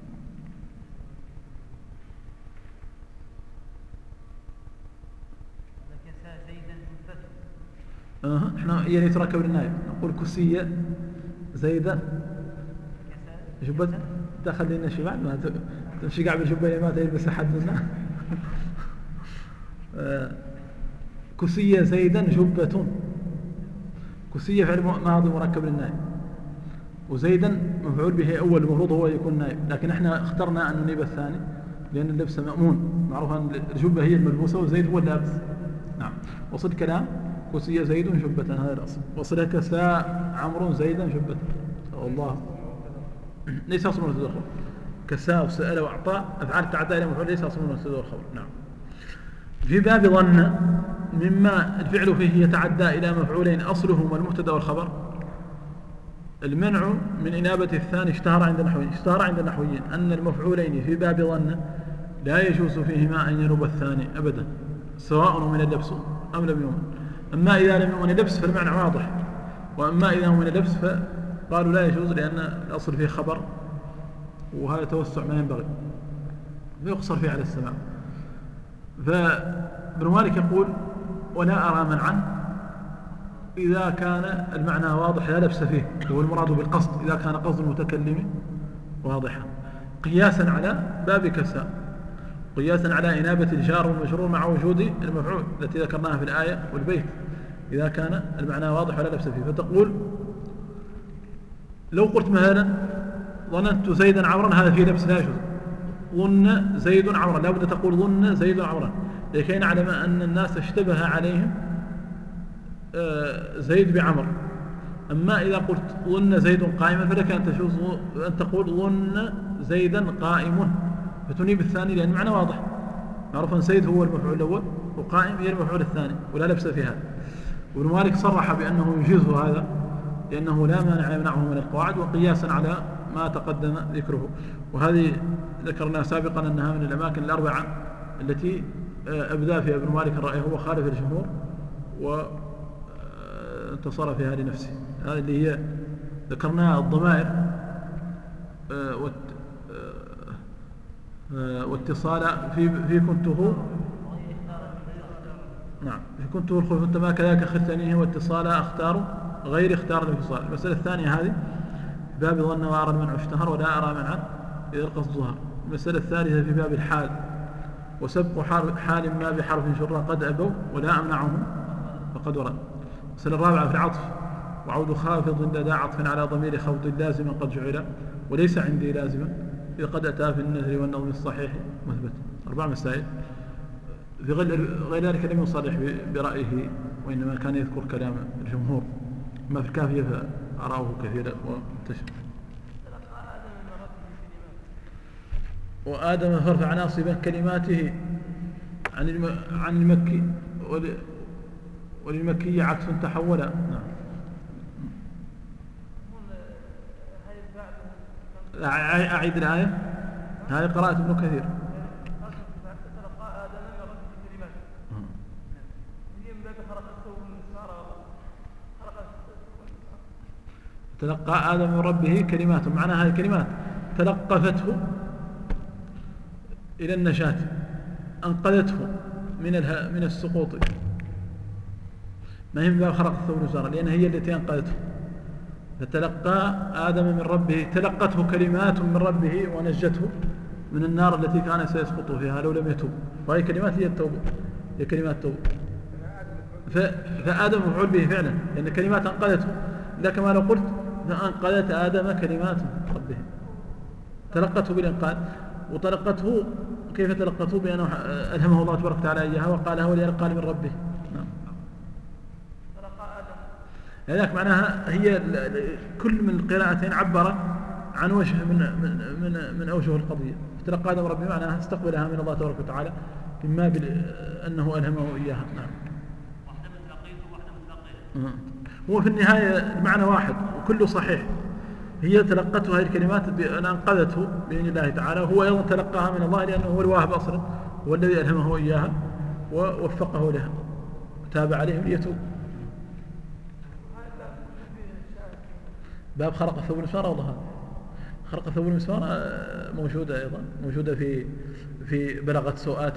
احنا يعني يتركب للنائب نقول كسية زيدة جبة. دخل لنا شي بعد ما تمشي قاعد بالجبة ما تلبس أحد منا. كسية زيدا جبة. كسية فعل ماضي مركب للنائب، وزيدا مفعول به أول، المفروض هو يكون نائب، لكن احنا اخترنا أن ننيب الثاني لأن اللبس مأمون، معروف أن الجبة هي الملبوسة وزيد هو اللابس. نعم. وصل كلام كسي زيد جبة، هذا الأصل. وصل كساء عمرو زيدا جبة. والله ليس أصل من الخبر. كساء وسأل وأعطى أفعال تعدى إلى مفعول ليس أصل من الخبر. نعم. في باب ظن مما الفعل فيه يتعدى إلى مفعولين أصلهما المبتدا والخبر، المنع من إنابة الثاني اشتهر عند النحويين أن المفعولين في باب ظن لا يجوز فيهما أن ينوب الثاني أبدا، سواء من اللبس أم لم يؤمن. أما إذا لم يؤمن اللبس فالمعنى واضح، وأما إذا من اللبس فقالوا لا يجوز لأن الأصل فيه خبر، وهذا توسع ما ينبغي فيقصر فيه على السماع. فابن مالك يقول ولا أرى منعا إذا كان المعنى واضح لا لبس فيه، والمراد بالقصد إذا كان قصد المتكلم واضحا، قياسا على باب كساء، قياسا على إنابة الجار والمجرور مع وجود المفعول التي ذكرناها في الآية والبيت إذا كان المعنى واضح ولا لبس فيه. فتقول لو قلت مثلا ظننت زيدا عمرا هذا فيه لبس لا يجوز. ظن زيد عمرا لا بد تقول ظن زيد عمرا لكي نعلم أن الناس اشتبه عليهم زيد بعمر. أما إذا قلت ظن زيد قائما فلك أن تقول ظن زيدا قائم، فتنيب الثاني لأن المعنى واضح، معروف أن زيد هو المفعول الأول وقائم هي المفعول الثاني ولا لبس في هذا. وابن مالك صرح بأنه يجيز هذا لأنه لا مانع يمنعه من القواعد، وقياسا على ما تقدم ذكره. وهذه ذكرنا سابقا أنها من الأماكن الأربعة التي أبدى فيها ابن مالك الرأي هو خالف الجمهور وانتصر فيها لنفسه. هذه اللي هي ذكرناها الضمائر واتصال في كنته. نعم، في كنته الخلف انت ما كذلك خلتنيه واتصال اختار غير اختار الانفصال. المسألة الثانية هذه باب ظن وأرى المنع اشتهر ولا أرى منعا إذا القصد ظهر. المسألة الثالثة في باب الحال وسبق حال ما بحرف شر قد أبوا ولا أمنعهم فقد ورد. المسألة الرابعة في العطف وعود خافض لدى عطف على ضمير خفض لازما قد جعل وليس عندي لازما إذا قد أتى في النثر والنظم الصحيح مثبت. 4 مسائل. في غير ذلك لم يصرح برأيه وإنما كان يذكر كلام الجمهور. ما في الكافية فأراه كثيرا وانتشر. وآدم فارفع ناصبا كلماته عن المكي وللمكي عكس تحولا. نعم. أعيد الآية. هذه قراءة ابن كثير. تلقى آدم من ربه كلمات، معناها هذه الكلمات تلقفته إلى النشاة، أنقذته من السقوط. ما هي من باب خلق الثوب والمسار، لأن هي التي أنقذته. فتلقى آدم من ربه، تلقته كلمات من ربه ونجته من النار التي كان سيسقط فيها لو لم يتوب. وهي كلمات هي التوبة، هي كلمات التوبة. فآدم مفعول به فعلا، لأن كلمات أنقذته. إذا كما لو قلت فأنقذت آدم كلمات من ربه، تلقته بالإنقاذ. وتلقته كيف تلقته؟ بأنه ألهمه الله تبارك وتعالى إياها وقالها وليلقى من ربه. نعم. هذاك معناها هي كل من القراءتين عبر عن وجه من أوجه القضية. فتلقى آدم ربه معناها استقبلها من الله تبارك وتعالى مما أنه ألهمه إياها. نعم. واحدة من لقيته وواحدة من لقيته. هو في النهاية المعنى واحد وكله صحيح. هي تلقته هذه الكلمات بأن أنقذته بإذن الله تعالى، وهو أيضا تلقاها من الله لأنه هو الواهب أصلا، هو الذي ألهمه إياها ووفقه لها وتاب عليهم ليتوب. باب خرق الثوب المسمار. والله خرق الثوب المسمار موجودة أيضا، موجودة في بلغت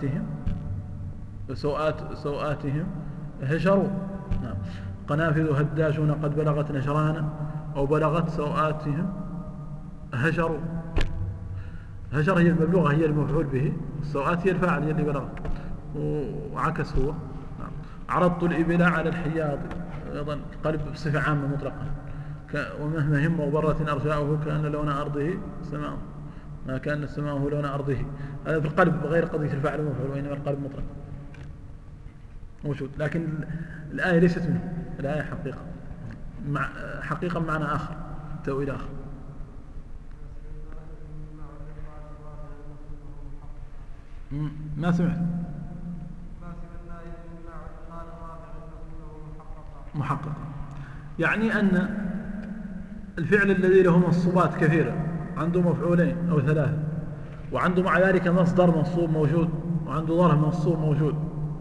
سوآتهم هجروا. نعم. قنافذ هداشون قد بلغت نشرانا، أو بلغت سوآتهم هجروا. هجر هي المبلوغة، هي المفعول به، السوآت هي الفاعل، هي اللي بلغت، وعكس هو. نعم. عرضت الإبل على الحياض، أيضا القلب بصفة عامة مطلقة. ومهما هم وبرة أرجاؤه كأن لون أرضه سماء، ما كان السماء هو لون أرضه. هذا في القلب غير قضية الفاعل والمفعول، وإنما القلب مطلق موجود. لكن الآية ليست منه، الآية حقيقة معنى آخر، تأويل آخر. ما سمعت. محقق يعني أن الفعل الذي له منصوبات كثيرة عنده مفعولين أو ثلاثة، وعنده مع ذلك مصدر منصوب موجود، وعنده ظرف منصوب موجود،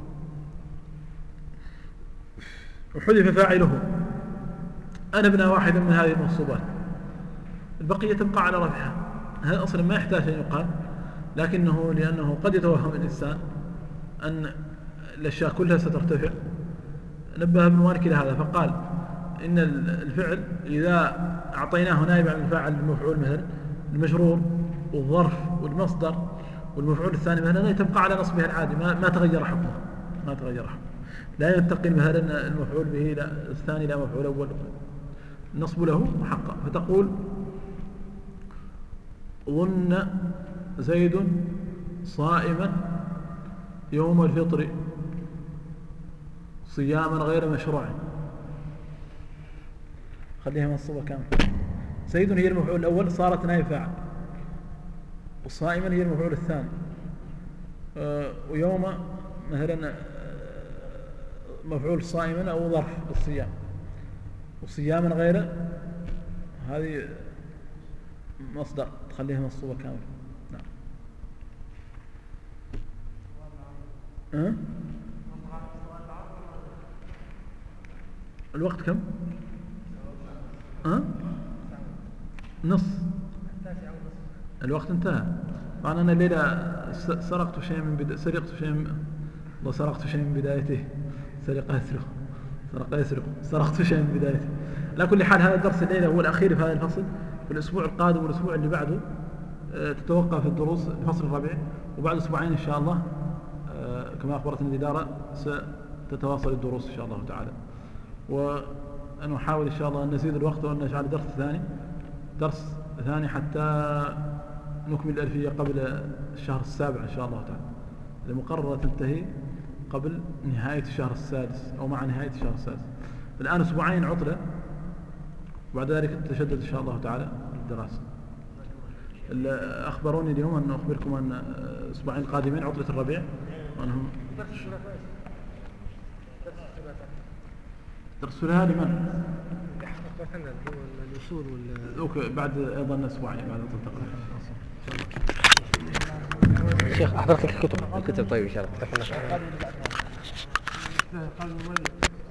وحذف فاعله، أنا ابن واحد من هذه المنصوبات، البقية تبقى على رفعها. هذا أصلا ما يحتاج أن يقال، لأنه قد يتوهم الإنسان أن الأشياء كلها سترتفع. نبه ابن مالك إلى هذا فقال إن الفعل إذا أعطيناه نائب عن الفاعل المفعول مثلا المجرور والظرف والمصدر والمفعول الثاني مثلا تبقى على نصبها العادي، ما تغير حكمه، لا ينتقل مثلا المفعول به إلى الثاني لا مفعول أول، النصب له محقق. فتقول ظن زيد صائما يوم الفطر صياما غير مشروع. خليها منصوبة كامل. زيد هي المفعول الأول صارت نائب فاعل، والصائما هي المفعول الثاني، ويوم مثلا مفعول صائما أو ظرف الصيام، وصياما غير هذه مصدر تخليها منصوبة كامل. نعم. الوقت كم؟ نص الوقت انتهى. طبعا أنا الليلة سرقت شيء من بدايته. سرقت شيء من بدايته. على كل حال هذا الدرس الليلة هو الأخير في هذا الفصل. في الأسبوع القادم والأسبوع اللي بعده تتوقف الدروس الفصل الرابع، وبعد أسبوعين إن شاء الله كما أخبرتني الإدارة ستتواصل الدروس إن شاء الله تعالى. ونحاول إن شاء الله أن نزيد الوقت وأن نجعل درس ثاني حتى نكمل الألفية قبل الشهر السابع إن شاء الله تعالى. المقررة تنتهي قبل نهاية الشهر السادس أو مع نهاية الشهر السادس. الآن أسبوعين عطلة، وبعد ذلك تشدد إن شاء الله تعالى الدراسة. أخبروني اليوم أن أخبركم أن أسبوعين قادمين عطلة الربيع وأنهم درس لها لمن؟ الأصول بعد أيضا أسبوعين بعد تنتقل. شيخ أحضرت لك الكتب طيب إن شاء الله.